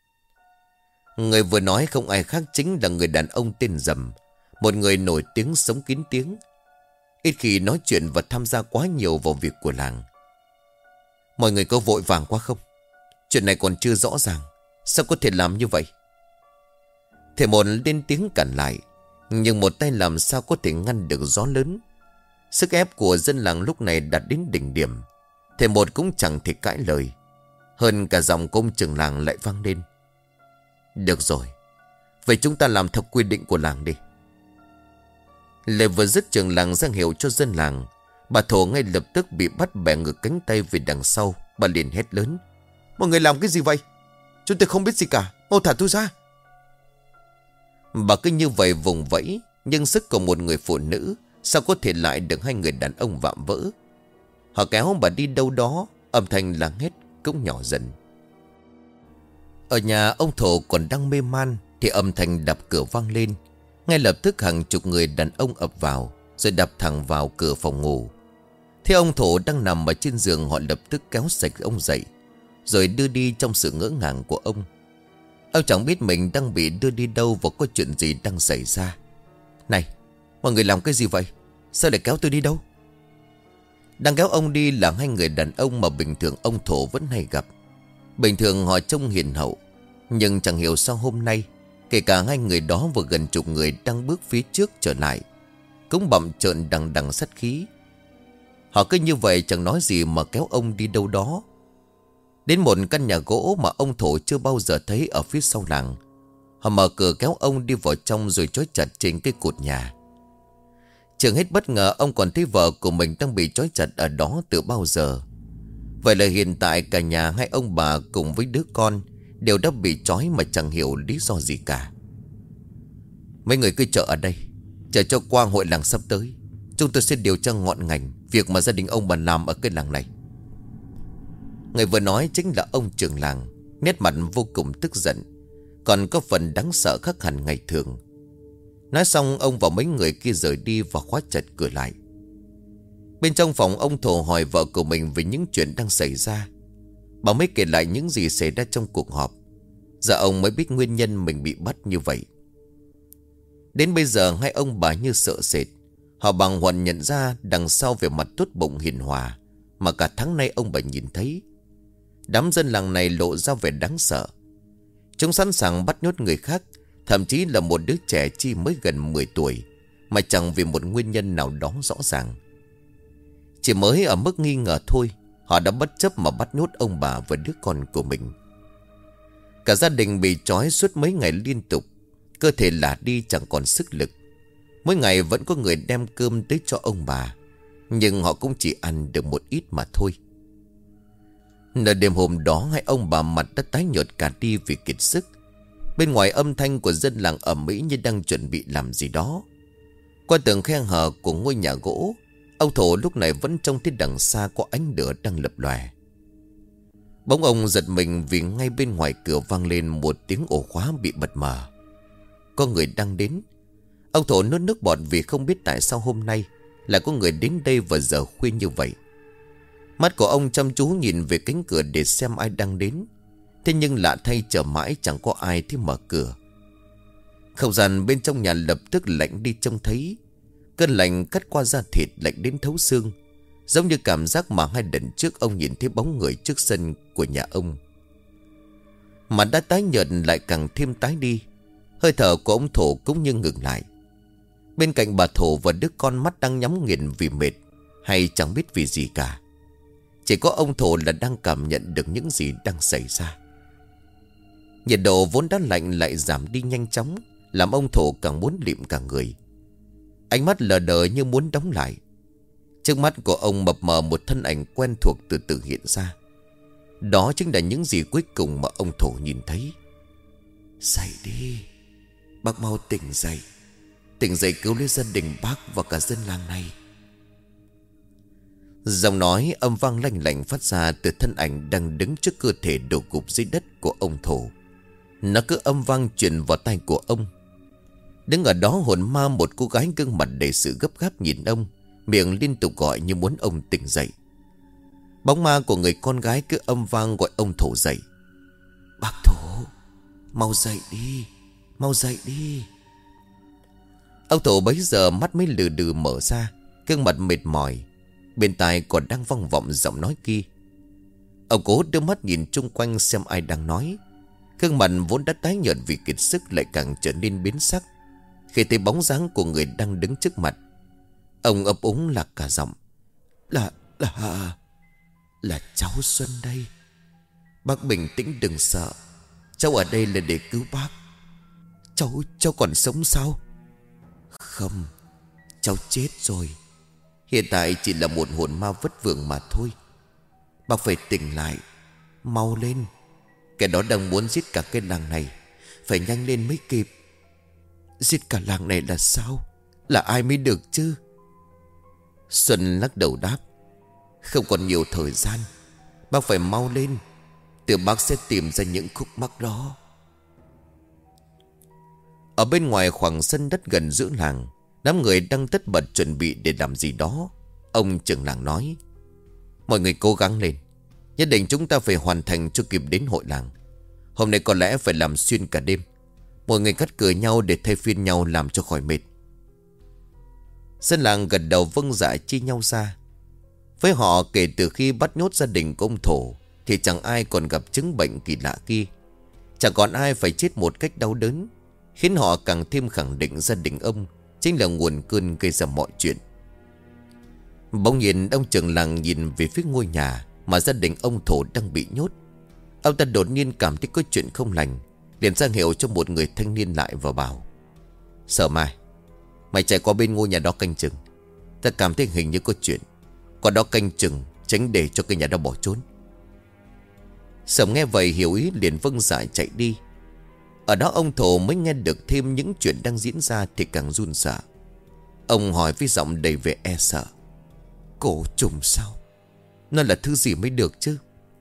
Người vừa nói không ai khác chính là người đàn ông tên Dầm, một người nổi tiếng sống kín tiếng, ít khi nói chuyện và tham gia quá nhiều vào việc của làng. Mọi người có vội vàng quá không? Chuyện này còn chưa rõ ràng. Sao có thể làm như vậy? Thầy một lên tiếng cản lại, nhưng một tay làm sao có thể ngăn được gió lớn. Sức ép của dân làng lúc này đạt đến đỉnh điểm. Thầy một cũng chẳng thể cãi lời. Hơn cả dòng công trưởng làng lại vang lên. Được rồi, vậy chúng ta làm theo quy định của làng đi. Lời vừa dứt, trưởng làng ra hiệu cho dân làng. Bà Thổ ngay lập tức bị bắt bẻ ngược cánh tay về đằng sau. Bà liền hét lớn. Mọi người làm cái gì vậy? Chúng tôi không biết gì cả, mau thả tôi ra. Bà cứ như vậy vùng vẫy, nhưng sức của một người phụ nữ sao có thể lại được hai người đàn ông vạm vỡ. Họ kéo bà đi đâu đó, âm thanh làng hét cũng nhỏ dần. Ở nhà ông Thổ còn đang mê man thì âm thanh đập cửa vang lên. Ngay lập tức hàng chục người đàn ông ập vào, rồi đập thẳng vào cửa phòng ngủ. Thế ông Thổ đang nằm ở trên giường, họ lập tức kéo sạch ông dậy, rồi đưa đi trong sự ngỡ ngàng của ông. Ông chẳng biết mình đang bị đưa đi đâu và có chuyện gì đang xảy ra. Này, mọi người làm cái gì vậy? Sao lại kéo tôi đi đâu? Đang kéo ông đi là hai người đàn ông mà bình thường ông Thổ vẫn hay gặp. Bình thường họ trông hiền hậu, nhưng chẳng hiểu sao hôm nay, kể cả hai người đó và gần chục người đang bước phía trước trở lại, cũng bặm trợn đằng đằng sát khí. Họ cứ như vậy chẳng nói gì mà kéo ông đi đâu đó, đến một căn nhà gỗ mà ông Thổ chưa bao giờ thấy ở phía sau làng. Họ mở cửa kéo ông đi vào trong rồi trói chặt trên cái cột nhà. Chẳng hết bất ngờ, ông còn thấy vợ của mình đang bị trói chặt ở đó từ bao giờ. Vậy là hiện tại cả nhà hai ông bà cùng với đứa con đều đã bị trói mà chẳng hiểu lý do gì cả. Mấy người cứ chờ ở đây, chờ cho qua hội làng sắp tới. Chúng tôi sẽ điều tra ngọn ngành việc mà gia đình ông bà làm ở cái làng này. Người vừa nói chính là ông trưởng làng, nét mặt vô cùng tức giận, còn có phần đáng sợ khác hẳn ngày thường. Nói xong, ông và mấy người kia rời đi và khóa chặt cửa lại. Bên trong phòng, ông Thổ hỏi vợ của mình về những chuyện đang xảy ra. Bà mới kể lại những gì xảy ra trong cuộc họp. Giờ ông mới biết nguyên nhân mình bị bắt như vậy. Đến bây giờ hai ông bà như sợ sệt. Họ bàng hoàng nhận ra đằng sau vẻ mặt tốt bụng hiền hòa mà cả tháng nay ông bà nhìn thấy. Đám dân làng này lộ ra vẻ đáng sợ. Chúng sẵn sàng bắt nhốt người khác, thậm chí là một đứa trẻ chỉ mới gần 10 tuổi, mà chẳng vì một nguyên nhân nào đó rõ ràng. Chỉ mới ở mức nghi ngờ thôi, họ đã bất chấp mà bắt nhốt ông bà và đứa con của mình. Cả gia đình bị trói suốt mấy ngày liên tục, cơ thể lả đi chẳng còn sức lực. Mỗi ngày vẫn có người đem cơm tới cho ông bà, nhưng họ cũng chỉ ăn được một ít mà thôi. Nửa đêm hôm đó, hai ông bà mặt đã tái nhợt cả đi vì kiệt sức. Bên ngoài âm thanh của dân làng ầm ĩ như đang chuẩn bị làm gì đó. Qua tường khe hở của ngôi nhà gỗ, ông Thổ lúc này vẫn trông thấy đằng xa có ánh lửa đang lập lòe. Bỗng ông giật mình vì ngay bên ngoài cửa vang lên một tiếng ổ khóa bị bật mở. Có người đang đến. Ông Thổ nuốt nước bọt vì không biết tại sao hôm nay lại có người đến đây vào giờ khuya như vậy. Mắt của ông chăm chú nhìn về cánh cửa để xem ai đang đến. Thế nhưng lạ thay, chờ mãi chẳng có ai thì mở cửa. Không gian bên trong nhà lập tức lạnh đi trông thấy. Cơn lạnh cắt qua da thịt, lạnh đến thấu xương, giống như cảm giác mà 2 lần trước ông nhìn thấy bóng người trước sân của nhà ông. Mặt đã tái nhợt lại càng thêm tái đi. Hơi thở của ông Thổ cũng như ngừng lại. Bên cạnh bà Thổ và đứa con mắt đang nhắm nghiền vì mệt hay chẳng biết vì gì cả. Chỉ có ông Thổ là đang cảm nhận được những gì đang xảy ra. Nhiệt độ vốn đã lạnh lại giảm đi nhanh chóng, làm ông Thổ càng muốn lịm cả người. Ánh mắt lờ đờ như muốn đóng lại. Trước mắt của ông mập mờ một thân ảnh quen thuộc từ từ hiện ra. Đó chính là những gì cuối cùng mà ông Thổ nhìn thấy. Dậy đi, bác mau tỉnh dậy. Tỉnh dậy cứu lấy gia đình bác và cả dân làng này. Giọng nói âm vang lanh lảnh phát ra từ thân ảnh đang đứng trước cơ thể đổ gục dưới đất của ông Thổ. Nó cứ âm vang truyền vào tai của ông. Đứng ở đó hồn ma một cô gái gương mặt đầy sự gấp gáp nhìn ông, miệng liên tục gọi như muốn ông tỉnh dậy. Bóng ma của người con gái cứ âm vang gọi ông Thổ dậy. Bác Thổ, mau dậy đi, mau dậy đi. Ông Thổ bấy giờ mắt mới lừ đừ mở ra, gương mặt mệt mỏi. Bên tai còn đang vang vọng giọng nói kia. Ông cố đưa mắt nhìn chung quanh xem ai đang nói. Gương mặt vốn đã tái nhợt vì kiệt sức lại càng trở nên biến sắc khi thấy bóng dáng của người đang đứng trước mặt. Ông ấp úng lạc cả giọng. Là cháu Xuân đây. Bác bình tĩnh đừng sợ. Cháu ở đây là để cứu bác. Cháu còn sống sao? Không, cháu chết rồi. Hiện tại chỉ là một hồn ma vất vưởng mà thôi. Bác phải tỉnh lại. Mau lên. Kẻ đó đang muốn giết cả cái làng này. Phải nhanh lên mới kịp. Giết cả làng này là sao? Là ai mới được chứ? Xuân lắc đầu đáp. Không còn nhiều thời gian. Bác phải mau lên. Từ bác sẽ tìm ra những khúc mắc đó. Ở bên ngoài khoảng sân đất gần giữa làng, đám người đang tất bật chuẩn bị để làm gì đó. Ông trưởng làng nói. Mọi người cố gắng lên. Nhất định chúng ta phải hoàn thành cho kịp đến hội làng. Hôm nay có lẽ phải làm xuyên cả đêm. Mọi người cắt cử nhau để thay phiên nhau làm cho khỏi mệt. Dân làng gật đầu vâng dạ chia nhau ra. Với họ, kể từ khi bắt nhốt gia đình của ông Thổ thì chẳng ai còn gặp chứng bệnh kỳ lạ kia. Chẳng còn ai phải chết một cách đau đớn, khiến họ càng thêm khẳng định gia đình ông chính là nguồn cơn gây ra mọi chuyện. Bỗng nhiên ông trưởng làng nhìn về phía ngôi nhà mà gia đình ông Thổ đang bị nhốt. Ông ta đột nhiên cảm thấy có chuyện không lành, liền ra hiệu cho một người thanh niên lại và bảo. Sở Mai, mày chạy qua bên ngôi nhà đó canh chừng. Ta cảm thấy hình như có chuyện. Qua đó canh chừng, tránh để cho cái nhà đó bỏ trốn. Sầm nghe vậy hiểu ý liền vâng dạ chạy đi. Ở đó ông Thổ mới nghe được thêm những chuyện đang diễn ra thì càng run sợ. Ông hỏi với giọng đầy vẻ e sợ. Cổ trùng sao? Nó là thứ gì mới được chứ?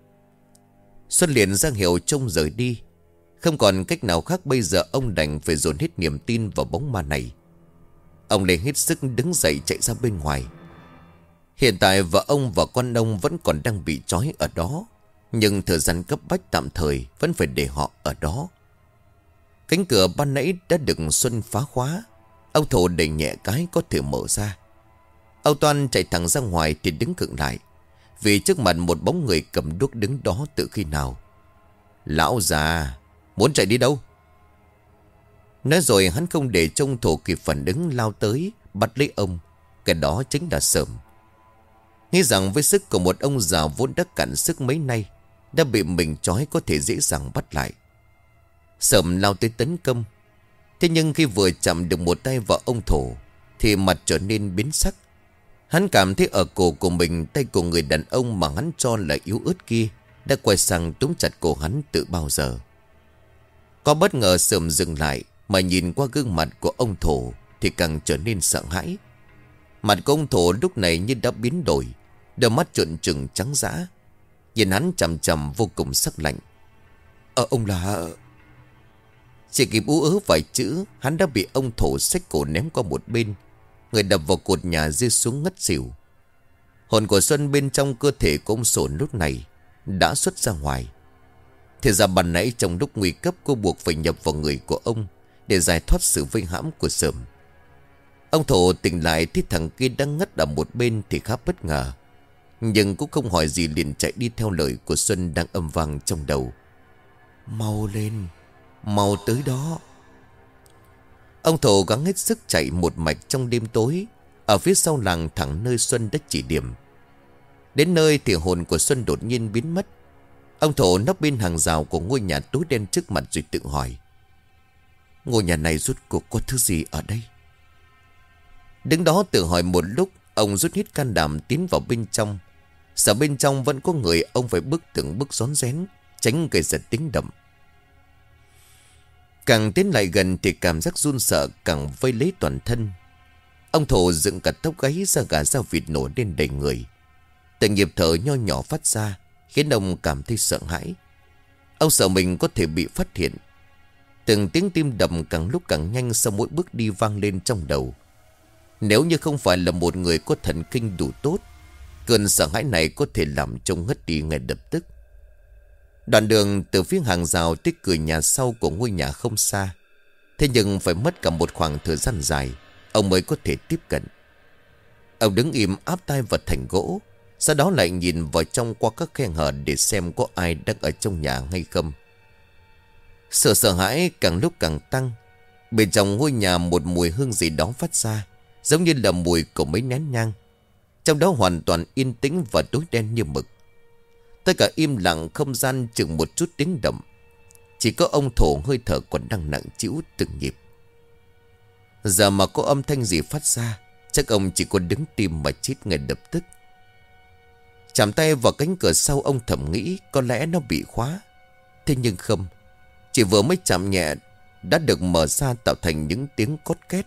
Xuân liền ra hiệu trông rời đi. Không còn cách nào khác, bây giờ ông đành phải dồn hết niềm tin vào bóng ma này. Ông lấy hết sức đứng dậy chạy ra bên ngoài. Hiện tại vợ ông và con ông vẫn còn đang bị trói ở đó, nhưng thời gian cấp bách tạm thời vẫn phải để họ ở đó. Cánh cửa ban nãy đã được Xuân phá khóa. Ông Thổ đẩy nhẹ cái có thể mở ra. Ông Toan chạy thẳng ra ngoài thì đứng khựng lại, vì trước mặt một bóng người cầm đuốc đứng đó từ khi nào. Lão già, muốn chạy đi đâu? Nói rồi hắn không để trông Thổ kịp phản ứng, lao tới bắt lấy ông. Cái đó chính là Sởm. Nghĩ rằng với sức của một ông già vốn đã cạn sức mấy nay, đã bị mình trói có thể dễ dàng bắt lại. Sởm lao tới tấn công. Thế nhưng khi vừa chạm được một tay vào ông Thổ thì mặt trở nên biến sắc. Hắn cảm thấy ở cổ của mình, tay của người đàn ông mà hắn cho là yếu ớt kia đã quay sang túm chặt cổ hắn từ bao giờ. Có bất ngờ Sởm dừng lại mà nhìn qua gương mặt của ông Thổ thì càng trở nên sợ hãi. Mặt của ông Thổ lúc này như đã biến đổi, đôi mắt trợn trừng trắng dã, nhìn hắn chằm chằm vô cùng sắc lạnh. Ông là... Chỉ kịp ú ớ vài chữ, hắn đã bị ông Thổ xách cổ ném qua một bên, người đập vào cột nhà rơi xuống ngất xỉu. Hồn của Xuân bên trong cơ thể của ông Sổn lúc này đã xuất ra ngoài. Thì ra ban nãy trong lúc nguy cấp cô buộc phải nhập vào người của ông để giải thoát sự vây hãm của Sởm. Ông Thổ tỉnh lại thấy thằng kia đang ngất ở một bên thì khá bất ngờ, nhưng cũng không hỏi gì liền chạy đi theo lời của Xuân đang âm vang trong đầu. Mau lên, mau tới đó. Ông Thổ gắng hết sức chạy một mạch trong đêm tối, ở phía sau làng thẳng nơi Xuân đã chỉ điểm. Đến nơi thì hồn của Xuân đột nhiên biến mất. Ông Thổ nấp bên hàng rào của ngôi nhà tối đen trước mặt rồi tự hỏi. Ngôi nhà này rốt cuộc có thứ gì ở đây? Đứng đó tự hỏi một lúc, ông rút hết can đảm tiến vào bên trong. Sợ bên trong vẫn có người, ông phải bước từng bước rón rén, tránh gây giật tiếng động. Càng tiến lại gần thì cảm giác run sợ càng vây lấy toàn thân. Ông Thổ dựng cả tóc gáy, da gà da vịt nổi lên đầy người. Từng nhịp thở nho nhỏ phát ra khiến ông cảm thấy sợ hãi. Ông sợ mình có thể bị phát hiện. Từng tiếng tim đập càng lúc càng nhanh sau mỗi bước đi vang lên trong đầu. Nếu như không phải là một người có thần kinh đủ tốt, cơn sợ hãi này có thể làm trông ngất đi ngay lập tức. Đoạn đường từ phía hàng rào tới cửa nhà sau của ngôi nhà không xa. Thế nhưng phải mất cả một khoảng thời gian dài ông mới có thể tiếp cận. Ông đứng im áp tai vào thành gỗ, sau đó lại nhìn vào trong qua các khe hở để xem có ai đang ở trong nhà hay không. Sự sợ hãi càng lúc càng tăng. Bên trong ngôi nhà một mùi hương gì đó phát ra, giống như là mùi của mấy nén nhang. Trong đó hoàn toàn yên tĩnh và tối đen như mực. Tất cả im lặng, không gian chừng một chút tiếng động. Chỉ có ông Thổ hơi thở còn đang nặng trĩu từng nhịp. Giờ mà có âm thanh gì phát ra, chắc ông chỉ có đứng tim mà chết ngay lập tức. Chạm tay vào cánh cửa sau, ông thầm nghĩ có lẽ nó bị khóa. Thế nhưng không, chỉ vừa mới chạm nhẹ đã được mở ra, tạo thành những tiếng cót két.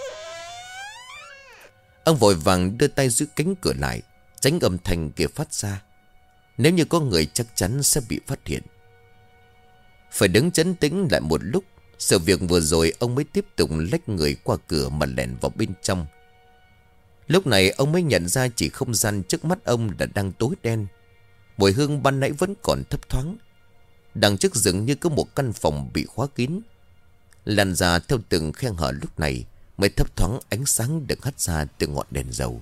Ông vội vàng đưa tay giữ cánh cửa lại, tránh âm thanh kia phát ra. Nếu như có người chắc chắn sẽ bị phát hiện. Phải đứng trấn tĩnh lại một lúc. Sự việc vừa rồi ông mới tiếp tục lách người qua cửa mà lẻn vào bên trong. Lúc này ông mới nhận ra chỉ không gian trước mắt ông đã đang tối đen. Mùi hương ban nãy vẫn còn thấp thoáng. Đằng trước dường như có một căn phòng bị khóa kín. Lan ra theo từng khe hở lúc này mới thấp thoáng ánh sáng được hắt ra từ ngọn đèn dầu.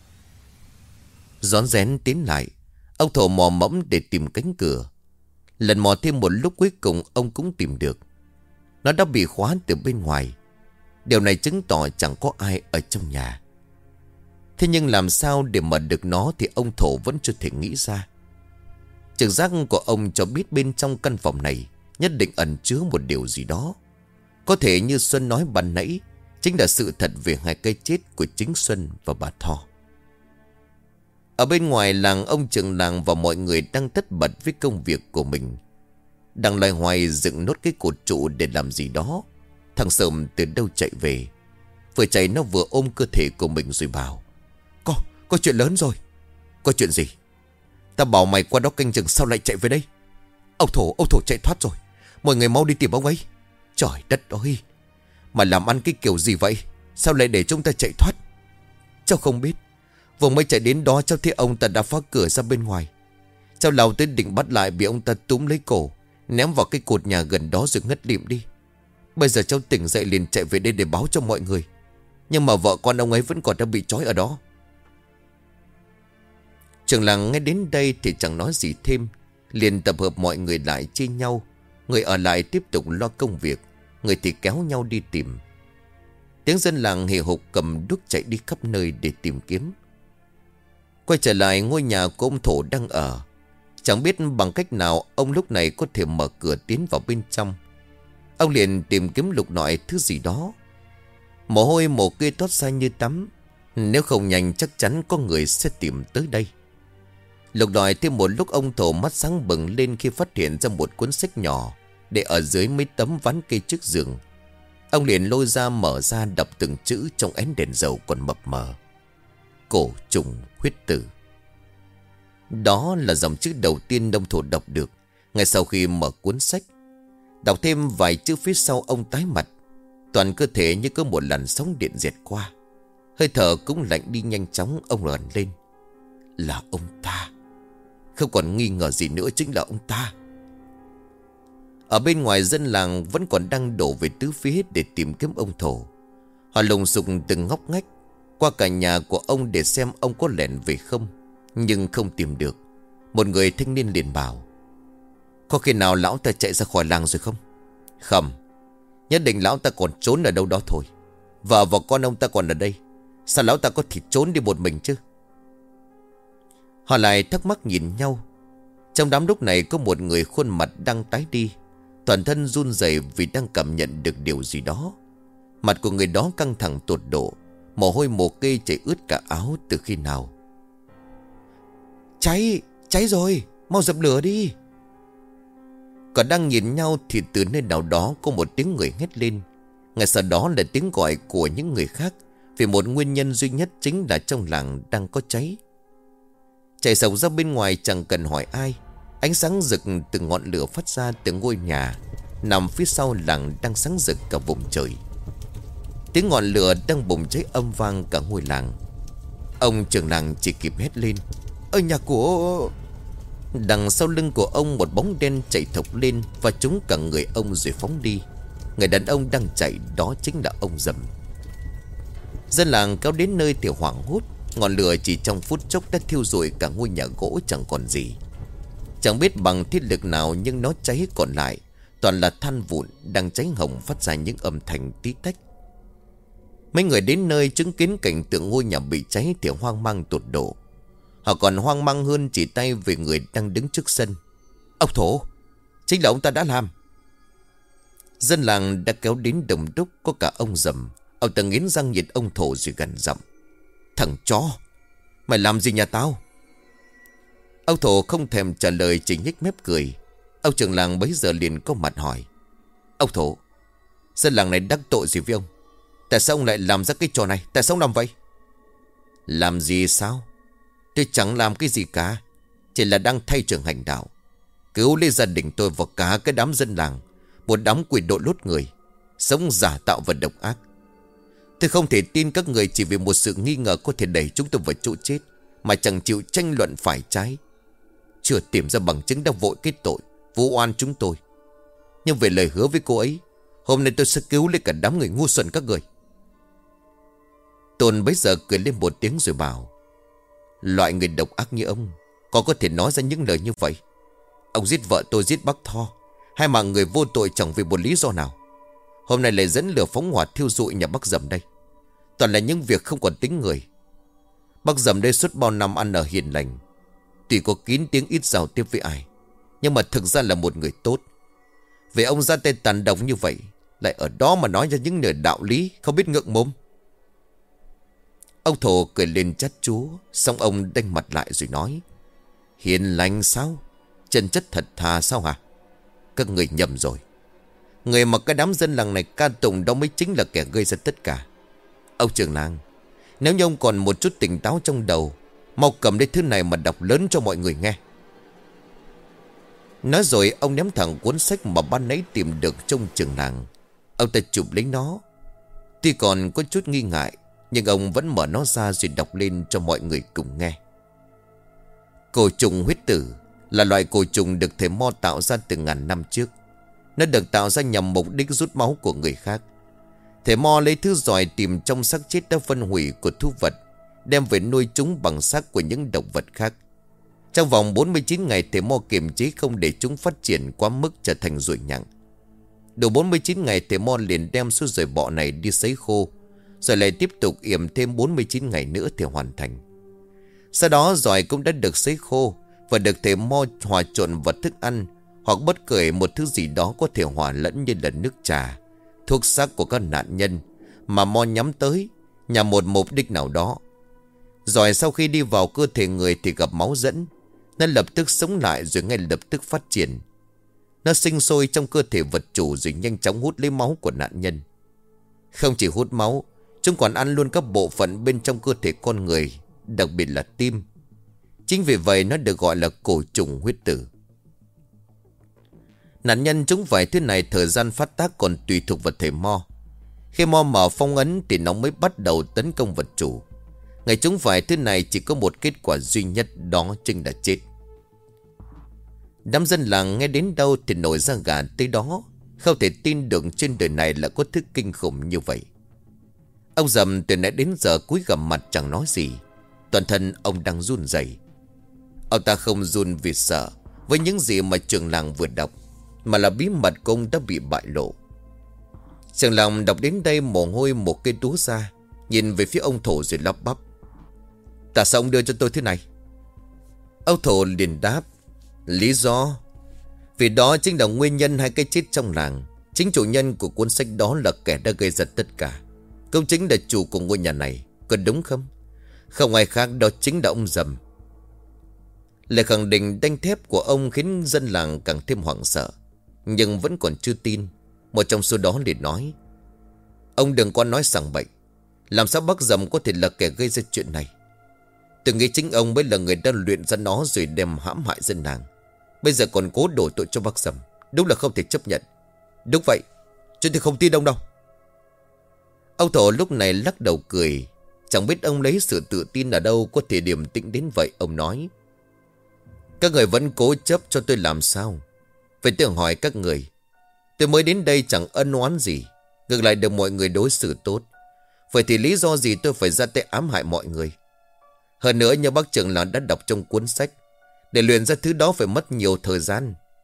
Rón rén tiến lại, ông Thổ mò mẫm để tìm cánh cửa. Lần mò thêm một lúc, cuối cùng ông cũng tìm được. Nó đã bị khóa từ bên ngoài. Điều này chứng tỏ chẳng có ai ở trong nhà. Thế nhưng làm sao để mở được nó thì ông Thổ vẫn chưa thể nghĩ ra. Trực giác của ông cho biết bên trong căn phòng này nhất định ẩn chứa một điều gì đó. Có thể như Xuân nói ban nãy, chính là sự thật về hai cái chết của chính Xuân và bà Tho. Ở bên ngoài làng, ông trưởng làng và mọi người đang tất bật với công việc của mình. Đang loay hoay dựng nốt cái cột trụ để làm gì đó. Thằng Sợm từ đâu chạy về. Vừa chạy nó vừa ôm cơ thể của mình rồi bảo: Có chuyện lớn rồi. Có chuyện gì? Ta bảo mày qua đó canh chừng, sao lại chạy về đây? Ông Thổ chạy thoát rồi. Mọi người mau đi tìm ông ấy. Trời đất ơi, mà làm ăn cái kiểu gì vậy? Sao lại để chúng ta chạy thoát? Cháu không biết. Vừa mới chạy đến đó, cháu thấy ông ta đã phá cửa ra bên ngoài. Cháu lao tới định bắt lại, bị ông ta túm lấy cổ, ném vào cái cột nhà gần đó rồi ngất lịm đi. Bây giờ cháu tỉnh dậy liền chạy về đây để báo cho mọi người. Nhưng mà vợ con ông ấy vẫn còn đang bị trói ở đó. Trưởng làng nghe đến đây thì chẳng nói gì thêm, liền tập hợp mọi người lại chia nhau. Người ở lại tiếp tục lo công việc, người thì kéo nhau đi tìm. Tiếng dân làng hì hục cầm đuốc chạy đi khắp nơi để tìm kiếm. Quay trở lại ngôi nhà của ông Thổ đang ở. Chẳng biết bằng cách nào ông lúc này có thể mở cửa tiến vào bên trong. Ông liền tìm kiếm lục lọi thứ gì đó. Mồ hôi mồ kê toát ra như tắm. Nếu không nhanh chắc chắn có người sẽ tìm tới đây. Lục lọi thêm một lúc, ông Thổ mắt sáng bừng lên khi phát hiện ra một cuốn sách nhỏ để ở dưới mấy tấm ván cây trước giường. Ông liền lôi ra mở ra đọc từng chữ trong ánh đèn dầu còn mập mờ. Cổ trùng huyết tử. Đó là dòng chữ đầu tiên ông Thổ đọc được ngay sau khi mở cuốn sách. Đọc thêm vài chữ phía sau, ông tái mặt. Toàn cơ thể như có một làn sóng điện dẹt qua. Hơi thở cũng lạnh đi nhanh chóng. Ông rần lên. Là ông ta. Không còn nghi ngờ gì nữa, chính là ông ta. Ở bên ngoài, dân làng vẫn còn đang đổ về tứ phía để tìm kiếm ông Thổ. Họ lùng sục từng ngóc ngách qua cả nhà của ông để xem ông có lẻn về không, nhưng không tìm được. Một người thanh niên liền bảo: Có khi nào lão ta chạy ra khỏi làng rồi không? Không, nhất định lão ta còn trốn ở đâu đó thôi. Vợ và con ông ta còn ở đây, sao lão ta có thể trốn đi một mình chứ? Họ lại thắc mắc nhìn nhau. Trong đám lúc này có một người khuôn mặt đang tái đi, toàn thân run rẩy vì đang cảm nhận được điều gì đó. Mặt của người đó căng thẳng tột độ, mồ hôi mồ kê chảy ướt cả áo từ khi nào. Cháy rồi, mau dập lửa đi. Còn đang nhìn nhau thì từ nơi nào đó có một tiếng người hét lên. Ngay sau đó là tiếng gọi của những người khác, vì một nguyên nhân duy nhất, chính là trong làng đang có cháy. Chạy sộc ra bên ngoài chẳng cần hỏi ai. Ánh sáng rực từ ngọn lửa phát ra từ ngôi nhà nằm phía sau làng đang sáng rực cả vùng trời. Tiếng ngọn lửa đang bùng cháy âm vang cả ngôi làng. Ông trưởng làng chỉ kịp hét lên: Ở nhà của... Đằng sau lưng của ông một bóng đen chạy thộc lên và trúng cả người ông rồi phóng đi. Người đàn ông đang chạy đó chính là ông Dầm. Dân làng kéo đến nơi thì hoảng hốt. Ngọn lửa chỉ trong phút chốc đã thiêu rụi cả ngôi nhà gỗ chẳng còn gì. Chẳng biết bằng thiết lực nào nhưng nó cháy còn lại toàn là than vụn đang cháy hồng phát ra những âm thanh tí tách. Mấy người đến nơi chứng kiến cảnh tượng ngôi nhà bị cháy thì hoang mang tột độ. Họ còn hoang mang hơn chỉ tay về người đang đứng trước sân. Ông Thổ, chính là ông ta đã làm. Dân làng đã kéo đến đồng đúc, có cả ông Dầm. Ông ta nghiến răng nhìn ông Thổ rồi gằn giọng: Thằng chó, mày làm gì nhà tao? Ông Thổ không thèm trả lời, chỉ nhếch mép cười. Ông trưởng làng bấy giờ liền có mặt hỏi: Ông Thổ, dân làng này đắc tội gì với ông? Tại sao ông lại làm ra cái trò này? Tại sao ông làm vậy? Làm gì sao? Tôi chẳng làm cái gì cả, chỉ là đang thay trường hành đạo, cứu lấy gia đình tôi và cả cái đám dân làng. Một đám quỷ đội lốt người, sống giả tạo và độc ác. Tôi không thể tin các người chỉ vì một sự nghi ngờ có thể đẩy chúng tôi vào chỗ chết mà chẳng chịu tranh luận phải trái. Chưa tìm ra bằng chứng đã vội kết tội vu oan chúng tôi. Nhưng về lời hứa với cô ấy, hôm nay tôi sẽ cứu lấy cả đám người ngu xuẩn các người. Tôn bấy giờ cười lên một tiếng rồi bảo: Loại người độc ác như ông có thể nói ra những lời như vậy? Ông giết vợ tôi, giết bác Tho, hai mạng người vô tội chẳng vì một lý do nào. Hôm nay lại dẫn lửa phóng hỏa thiêu rụi nhà bác Dầm đây. Toàn là những việc không còn tính người. Bác Dầm đây suốt bao năm ăn ở hiền lành, tuy có kín tiếng ít giao tiếp với ai, nhưng mà thực ra là một người tốt. Vì ông ra tay tàn độc như vậy, lại ở đó mà nói ra những lời đạo lý, không biết ngượng mồm. Ông Thổ cười lên chát chúa, xong ông đanh mặt lại rồi nói: Hiền lành sao? Chân chất thật thà sao hả? Các người nhầm rồi. Người mà cái đám dân làng này ca tụng đó mới chính là kẻ gây ra tất cả. Ông trưởng làng, nếu như ông còn một chút tỉnh táo trong đầu, mau cầm lấy thứ này mà đọc lớn cho mọi người nghe. Nói rồi ông ném thẳng cuốn sách mà ban nãy tìm được trong trường làng. Ông ta chụp lấy nó. Tuy còn có chút nghi ngại, nhưng ông vẫn mở nó ra rồi đọc lên cho mọi người cùng nghe. Cổ trùng huyết tử là loại cổ trùng được thầy Mo tạo ra từ ngàn năm trước. Nó được tạo ra nhằm mục đích rút máu của người khác. Thầy Mo lấy thứ giỏi tìm trong xác chết đã phân hủy của thú vật, đem về nuôi chúng bằng xác của những động vật khác. Trong vòng 49 ngày thầy Mo kiềm chế không để chúng phát triển quá mức trở thành ruồi nhặng. Đủ 49 ngày thầy Mo liền đem số ruồi bọ này đi sấy khô, rồi lại tiếp tục yểm thêm 49 ngày nữa thì hoàn thành. Sau đó giỏi cũng đã được sấy khô và được thầy Mo hòa trộn vào thức ăn hoặc bất kể một thứ gì đó có thể hòa lẫn như là nước trà, thuốc xác của các nạn nhân mà Mo nhắm tới nhằm một mục đích nào đó. Giỏi sau khi đi vào cơ thể người thì gặp máu dẫn, nó lập tức sống lại rồi ngay lập tức phát triển. Nó sinh sôi trong cơ thể vật chủ rồi nhanh chóng hút lấy máu của nạn nhân. Không chỉ hút máu, chúng còn ăn luôn các bộ phận bên trong cơ thể con người, đặc biệt là tim. Chính vì vậy nó được gọi là cổ trùng huyết tử. Nạn nhân chúng phải thứ này thời gian phát tác còn tùy thuộc vào thầy Mo. Khi Mo mở phong ấn thì nó mới bắt đầu tấn công vật chủ. Ngày chúng phải thứ này chỉ có một kết quả duy nhất, đó chính là chết. Đám dân làng nghe đến đâu thì nổi da gà tới đó, không thể tin được trên đời này là có thứ kinh khủng như vậy. Ông Dầm từ nãy đến giờ cúi gằm mặt chẳng nói gì, toàn thân ông đang run rẩy. Ông ta không run vì sợ với những gì mà trưởng làng vừa đọc, mà là bí mật của ông đã bị bại lộ. Trưởng làng đọc đến đây mồ hôi một cây túa ra, nhìn về phía ông Thổ rồi lắp bắp: Tại sao ông đưa cho tôi thế này? Ông Thổ liền đáp: Lý do? Vì đó chính là nguyên nhân hai cái chết trong làng. Chính chủ nhân của cuốn sách đó là kẻ đã gây ra tất cả. Công chính là chủ của ngôi nhà này, có đúng không? Không ai khác, đó chính là ông Dầm. Lời khẳng định đanh thép của ông khiến dân làng càng thêm hoảng sợ, nhưng vẫn còn chưa tin. Một trong số đó liền nói: Ông đừng có nói sằng bậy. Làm sao bác Dầm có thể là kẻ gây ra chuyện này? Tôi nghĩ chính ông mới là người đã luyện ra nó rồi đem hãm hại dân làng. Bây giờ còn cố đổ tội cho bác Dầm, đúng là không thể chấp nhận. Đúng vậy, chứ tôi không tin ông đâu. Ông Thổ lúc này lắc đầu cười. Chẳng biết ông lấy sự tự tin ở đâu có thể điềm tĩnh đến vậy. Ông nói: Các người vẫn cố chấp cho tôi làm sao? Vậy tôi hỏi các người, tôi mới đến đây chẳng ân oán gì, ngược lại được mọi người đối xử tốt. Vậy thì lý do gì tôi phải ra tay ám hại mọi người? Hơn nữa như bác trưởng làng đã đọc trong cuốn sách, để luyện ra thứ đó phải mất nhiều thời gian.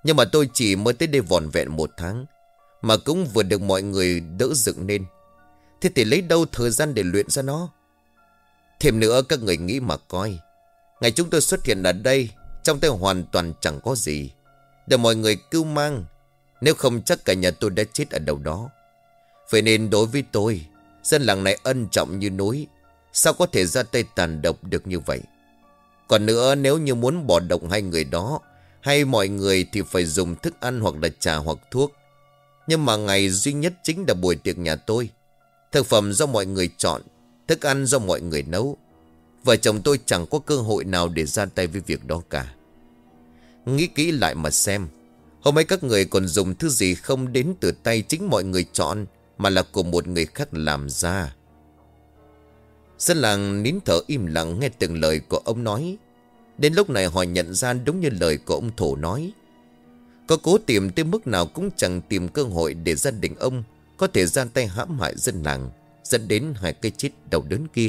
Nhưng mà tôi chỉ mới tới đây vỏn vẹn 1 tháng, mà cũng vừa được mọi người đỡ dựng nên. Thế thì lấy đâu thời gian để luyện ra nó? Thêm nữa các người nghĩ mà coi. Ngày chúng tôi xuất hiện ở đây, trong tay hoàn toàn chẳng có gì để mọi người cứu mang. Nếu không chắc cả nhà tôi đã chết ở đâu đó. Vậy nên đối với tôi, dân làng này ân trọng như núi, sao có thể ra tay tàn độc được như vậy? Còn nữa, nếu như muốn bỏ độc hai người đó hay mọi người thì phải dùng thức ăn hoặc là trà hoặc thuốc. Nhưng mà ngày duy nhất chính là buổi tiệc nhà tôi. Thực phẩm do mọi người chọn, thức ăn do mọi người nấu. Vợ chồng tôi chẳng có cơ hội nào để ra tay với việc đó cả. Nghĩ kỹ lại mà xem, hôm ấy các người còn dùng thứ gì không đến từ tay chính mọi người chọn, mà là của một người khác làm ra. Dân làng nín thở im lặng nghe từng lời của ông nói. Đến lúc này họ nhận ra đúng như lời của ông Thổ nói. Có cố tìm tới mức nào cũng chẳng tìm cơ hội để gia đình ông có thể ra tay hãm hại dân làng, dẫn đến hai cái chết đau đớn kia.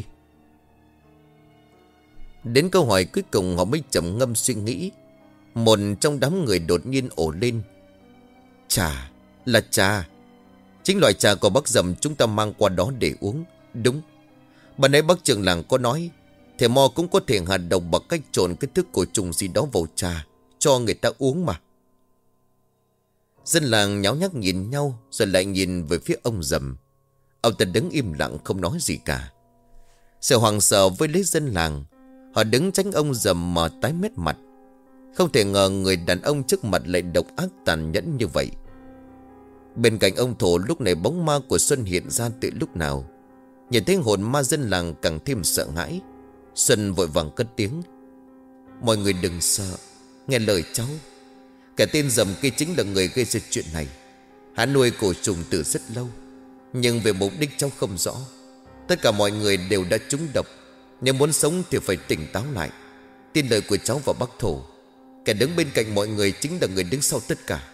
Đến câu hỏi cuối cùng họ mới trầm ngâm suy nghĩ. Một trong đám người đột nhiên ồ lên. Trà, là trà. Chính loại trà của bác Dầm chúng ta mang qua đó để uống. Đúng. Bà nãy bác trưởng làng có nói thầy Mo cũng có thể hạt độc bằng cách trộn cái thức cổ trùng gì đó vào trà cho người ta uống mà. Dân làng nháo nhác nhìn nhau rồi lại nhìn về phía ông Dầm. Ông ta đứng im lặng không nói gì cả. Sự hoảng sợ với lấy dân làng, họ đứng tránh ông Dầm mà tái mét mặt. Không thể ngờ người đàn ông trước mặt lại độc ác tàn nhẫn như vậy. Bên cạnh ông Thổ lúc này bóng ma của Xuân hiện ra từ lúc nào. Nhìn thấy hồn ma dân làng càng thêm sợ hãi. Xuân vội vàng cất tiếng. Mọi người đừng sợ, nghe lời cháu. Kẻ tên Dầm kia chính là người gây ra chuyện này. Hắn nuôi cổ trùng từ rất lâu, nhưng về mục đích cháu không rõ. Tất cả mọi người đều đã trúng độc. Nếu muốn sống thì phải tỉnh táo lại. Tin lời của cháu và bác Thổ. Kẻ đứng bên cạnh mọi người chính là người đứng sau tất cả.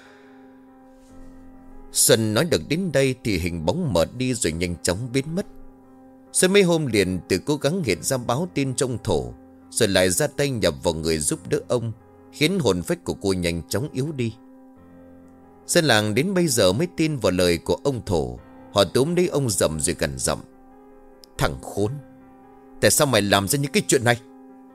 Xuân nói được đến đây thì hình bóng mở đi rồi nhanh chóng biến mất. Xuân mấy hôm liền từ cố gắng hiện ra báo tin trong Thổ, rồi lại ra tay nhập vào người giúp đỡ ông, khiến hồn phách của cô nhanh chóng yếu đi. Dân làng đến bây giờ mới tin vào lời của ông Thổ. Họ túm lấy ông Dầm rồi gằn giọng. Thằng khốn, tại sao mày làm ra những cái chuyện này?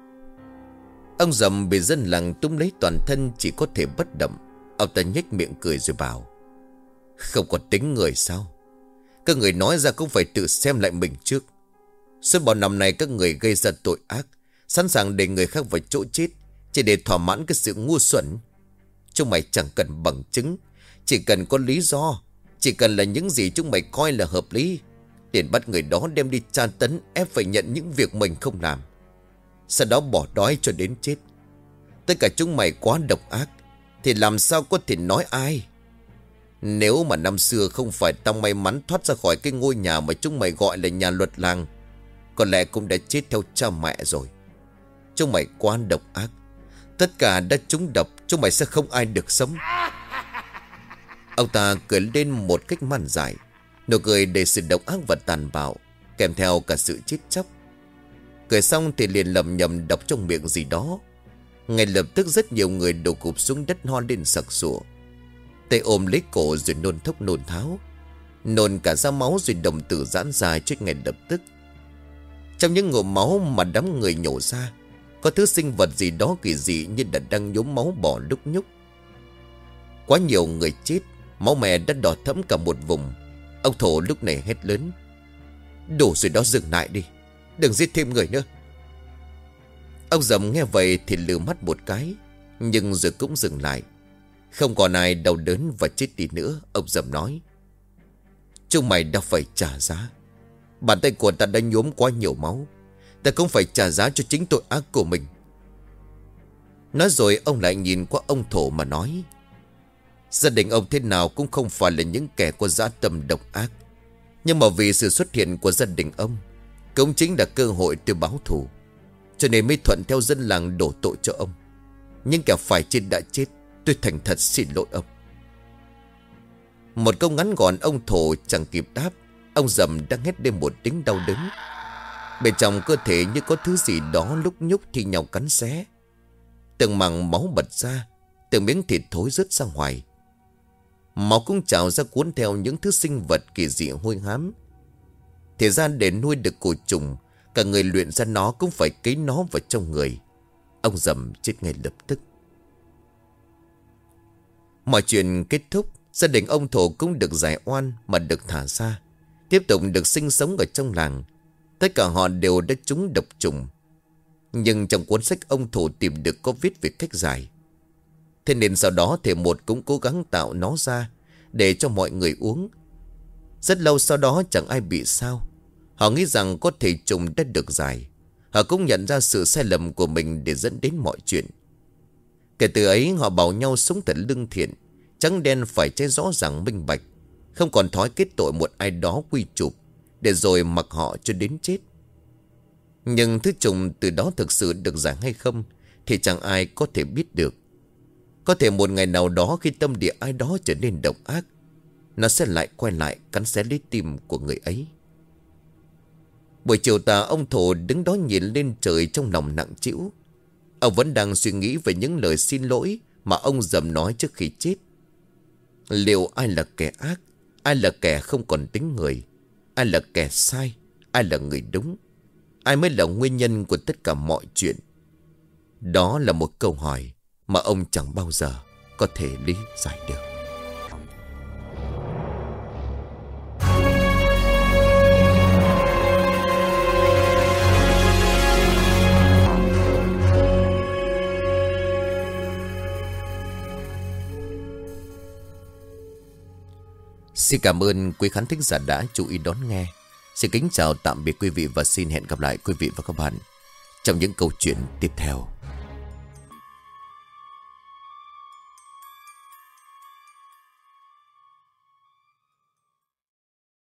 Ông Dầm bị dân làng túm lấy toàn thân chỉ có thể bất động. Ông ta nhếch miệng cười rồi bảo. Không có tính người sao? Các người nói ra cũng phải tự xem lại mình trước. Suốt bao năm nay các người gây ra tội ác, sẵn sàng để người khác vào chỗ chết, chỉ để thỏa mãn cái sự ngu xuẩn. Chúng mày chẳng cần bằng chứng, chỉ cần có lý do, chỉ cần là những gì chúng mày coi là hợp lý, liền bắt người đó đem đi tra tấn, ép phải nhận những việc mình không làm, sau đó bỏ đói cho đến chết. Tất cả chúng mày quá độc ác, thì làm sao có thể nói ai? Nếu mà năm xưa không phải tao may mắn thoát ra khỏi cái ngôi nhà mà chúng mày gọi là nhà luật làng, có lẽ cũng đã chết theo cha mẹ rồi. Chúng mày quá độc ác, tất cả đã trúng độc, chúng mày sẽ không ai được sống. Ông ta cười lên một cách man dại, nụ cười đầy sự độc ác và tàn bạo, kèm theo cả sự chết chóc. Cười xong thì liền lầm nhầm đọc trong miệng gì đó. Ngay lập tức rất nhiều người đổ cụp xuống đất ho lên sặc sụa. Tay ôm lấy cổ rồi nôn thốc nôn tháo, nôn cả ra máu rồi đồng tử giãn dài chết ngay lập tức. Trong những ngụm máu mà đám người nhổ ra, có thứ sinh vật gì đó kỳ dị như đã đang nhốm máu bò lúc nhúc. Quá nhiều người chết, máu mè đã đỏ thẫm cả một vùng. Ông Thổ lúc này hét lớn. Đủ rồi đó, dừng lại đi, đừng giết thêm người nữa. Ông Dầm nghe vậy thì lừ mắt một cái, nhưng rồi cũng dừng lại. Không còn ai đau đớn và chết đi nữa. Ông Dầm nói. Chúng mày đã phải trả giá. Bàn tay của ta đã nhuốm quá nhiều máu, ta cũng phải trả giá cho chính tội ác của mình. Nói rồi ông lại nhìn qua ông Thổ mà nói. Gia đình ông thế nào cũng không phải là những kẻ có dã tâm độc ác, nhưng mà vì sự xuất hiện của gia đình ông cũng chính là cơ hội tôi báo thù, cho nên mới thuận theo dân làng đổ tội cho ông. Nhưng kẻ phải chết đã chết, tôi thành thật xin lỗi ông. Một câu ngắn gọn ông Thổ chẳng kịp đáp. Ông Dầm đang hét lên một tiếng đau đớn. Bên trong cơ thể như có thứ gì đó lúc nhúc thì nhau cắn xé. Từng mảng máu bật ra, Từng miếng thịt thối rớt ra ngoài. Máu cũng trào ra cuốn theo những thứ sinh vật kỳ dị hôi hám. Thì ra để nuôi được cổ trùng, cả người luyện ra nó cũng phải cấy nó vào trong người. Ông Dầm chết ngay lập tức. Mọi chuyện kết thúc, gia đình ông Thổ cũng được giải oan mà được thả ra, tiếp tục được sinh sống ở trong làng. Tất cả họ đều đã trúng độc trùng. Nhưng trong cuốn sách ông Thổ tìm được có viết về cách giải. Thế nên sau đó thầy một cũng cố gắng tạo nó ra để cho mọi người uống. Rất lâu sau đó chẳng ai bị sao. Họ nghĩ rằng có thể trùng đã được giải. Họ cũng nhận ra sự sai lầm của mình để dẫn đến mọi chuyện. Kể từ ấy họ bảo nhau sống thật lương thiện, trắng đen phải che rõ ràng minh bạch, không còn thói kết tội một ai đó quy chụp, để rồi mặc họ cho đến chết. Nhưng thứ trùng từ đó thực sự được giải hay không thì chẳng ai có thể biết được. Có thể một ngày nào đó khi tâm địa ai đó trở nên độc ác, nó sẽ lại quay lại cắn xé lấy tim của người ấy. Buổi chiều tà, ông Thổ đứng đó nhìn lên trời trong lòng nặng trĩu. Ông vẫn đang suy nghĩ về những lời xin lỗi mà ông Dầm nói trước khi chết. Liệu ai là kẻ ác, ai là kẻ không còn tính người, ai là kẻ sai, ai là người đúng, ai mới là nguyên nhân của tất cả mọi chuyện? Đó là một câu hỏi mà ông chẳng bao giờ có thể lý giải được. Xin cảm ơn quý khán thính giả đã chú ý đón nghe. Xin kính chào tạm biệt quý vị và xin hẹn gặp lại quý vị và các bạn trong những câu chuyện tiếp theo.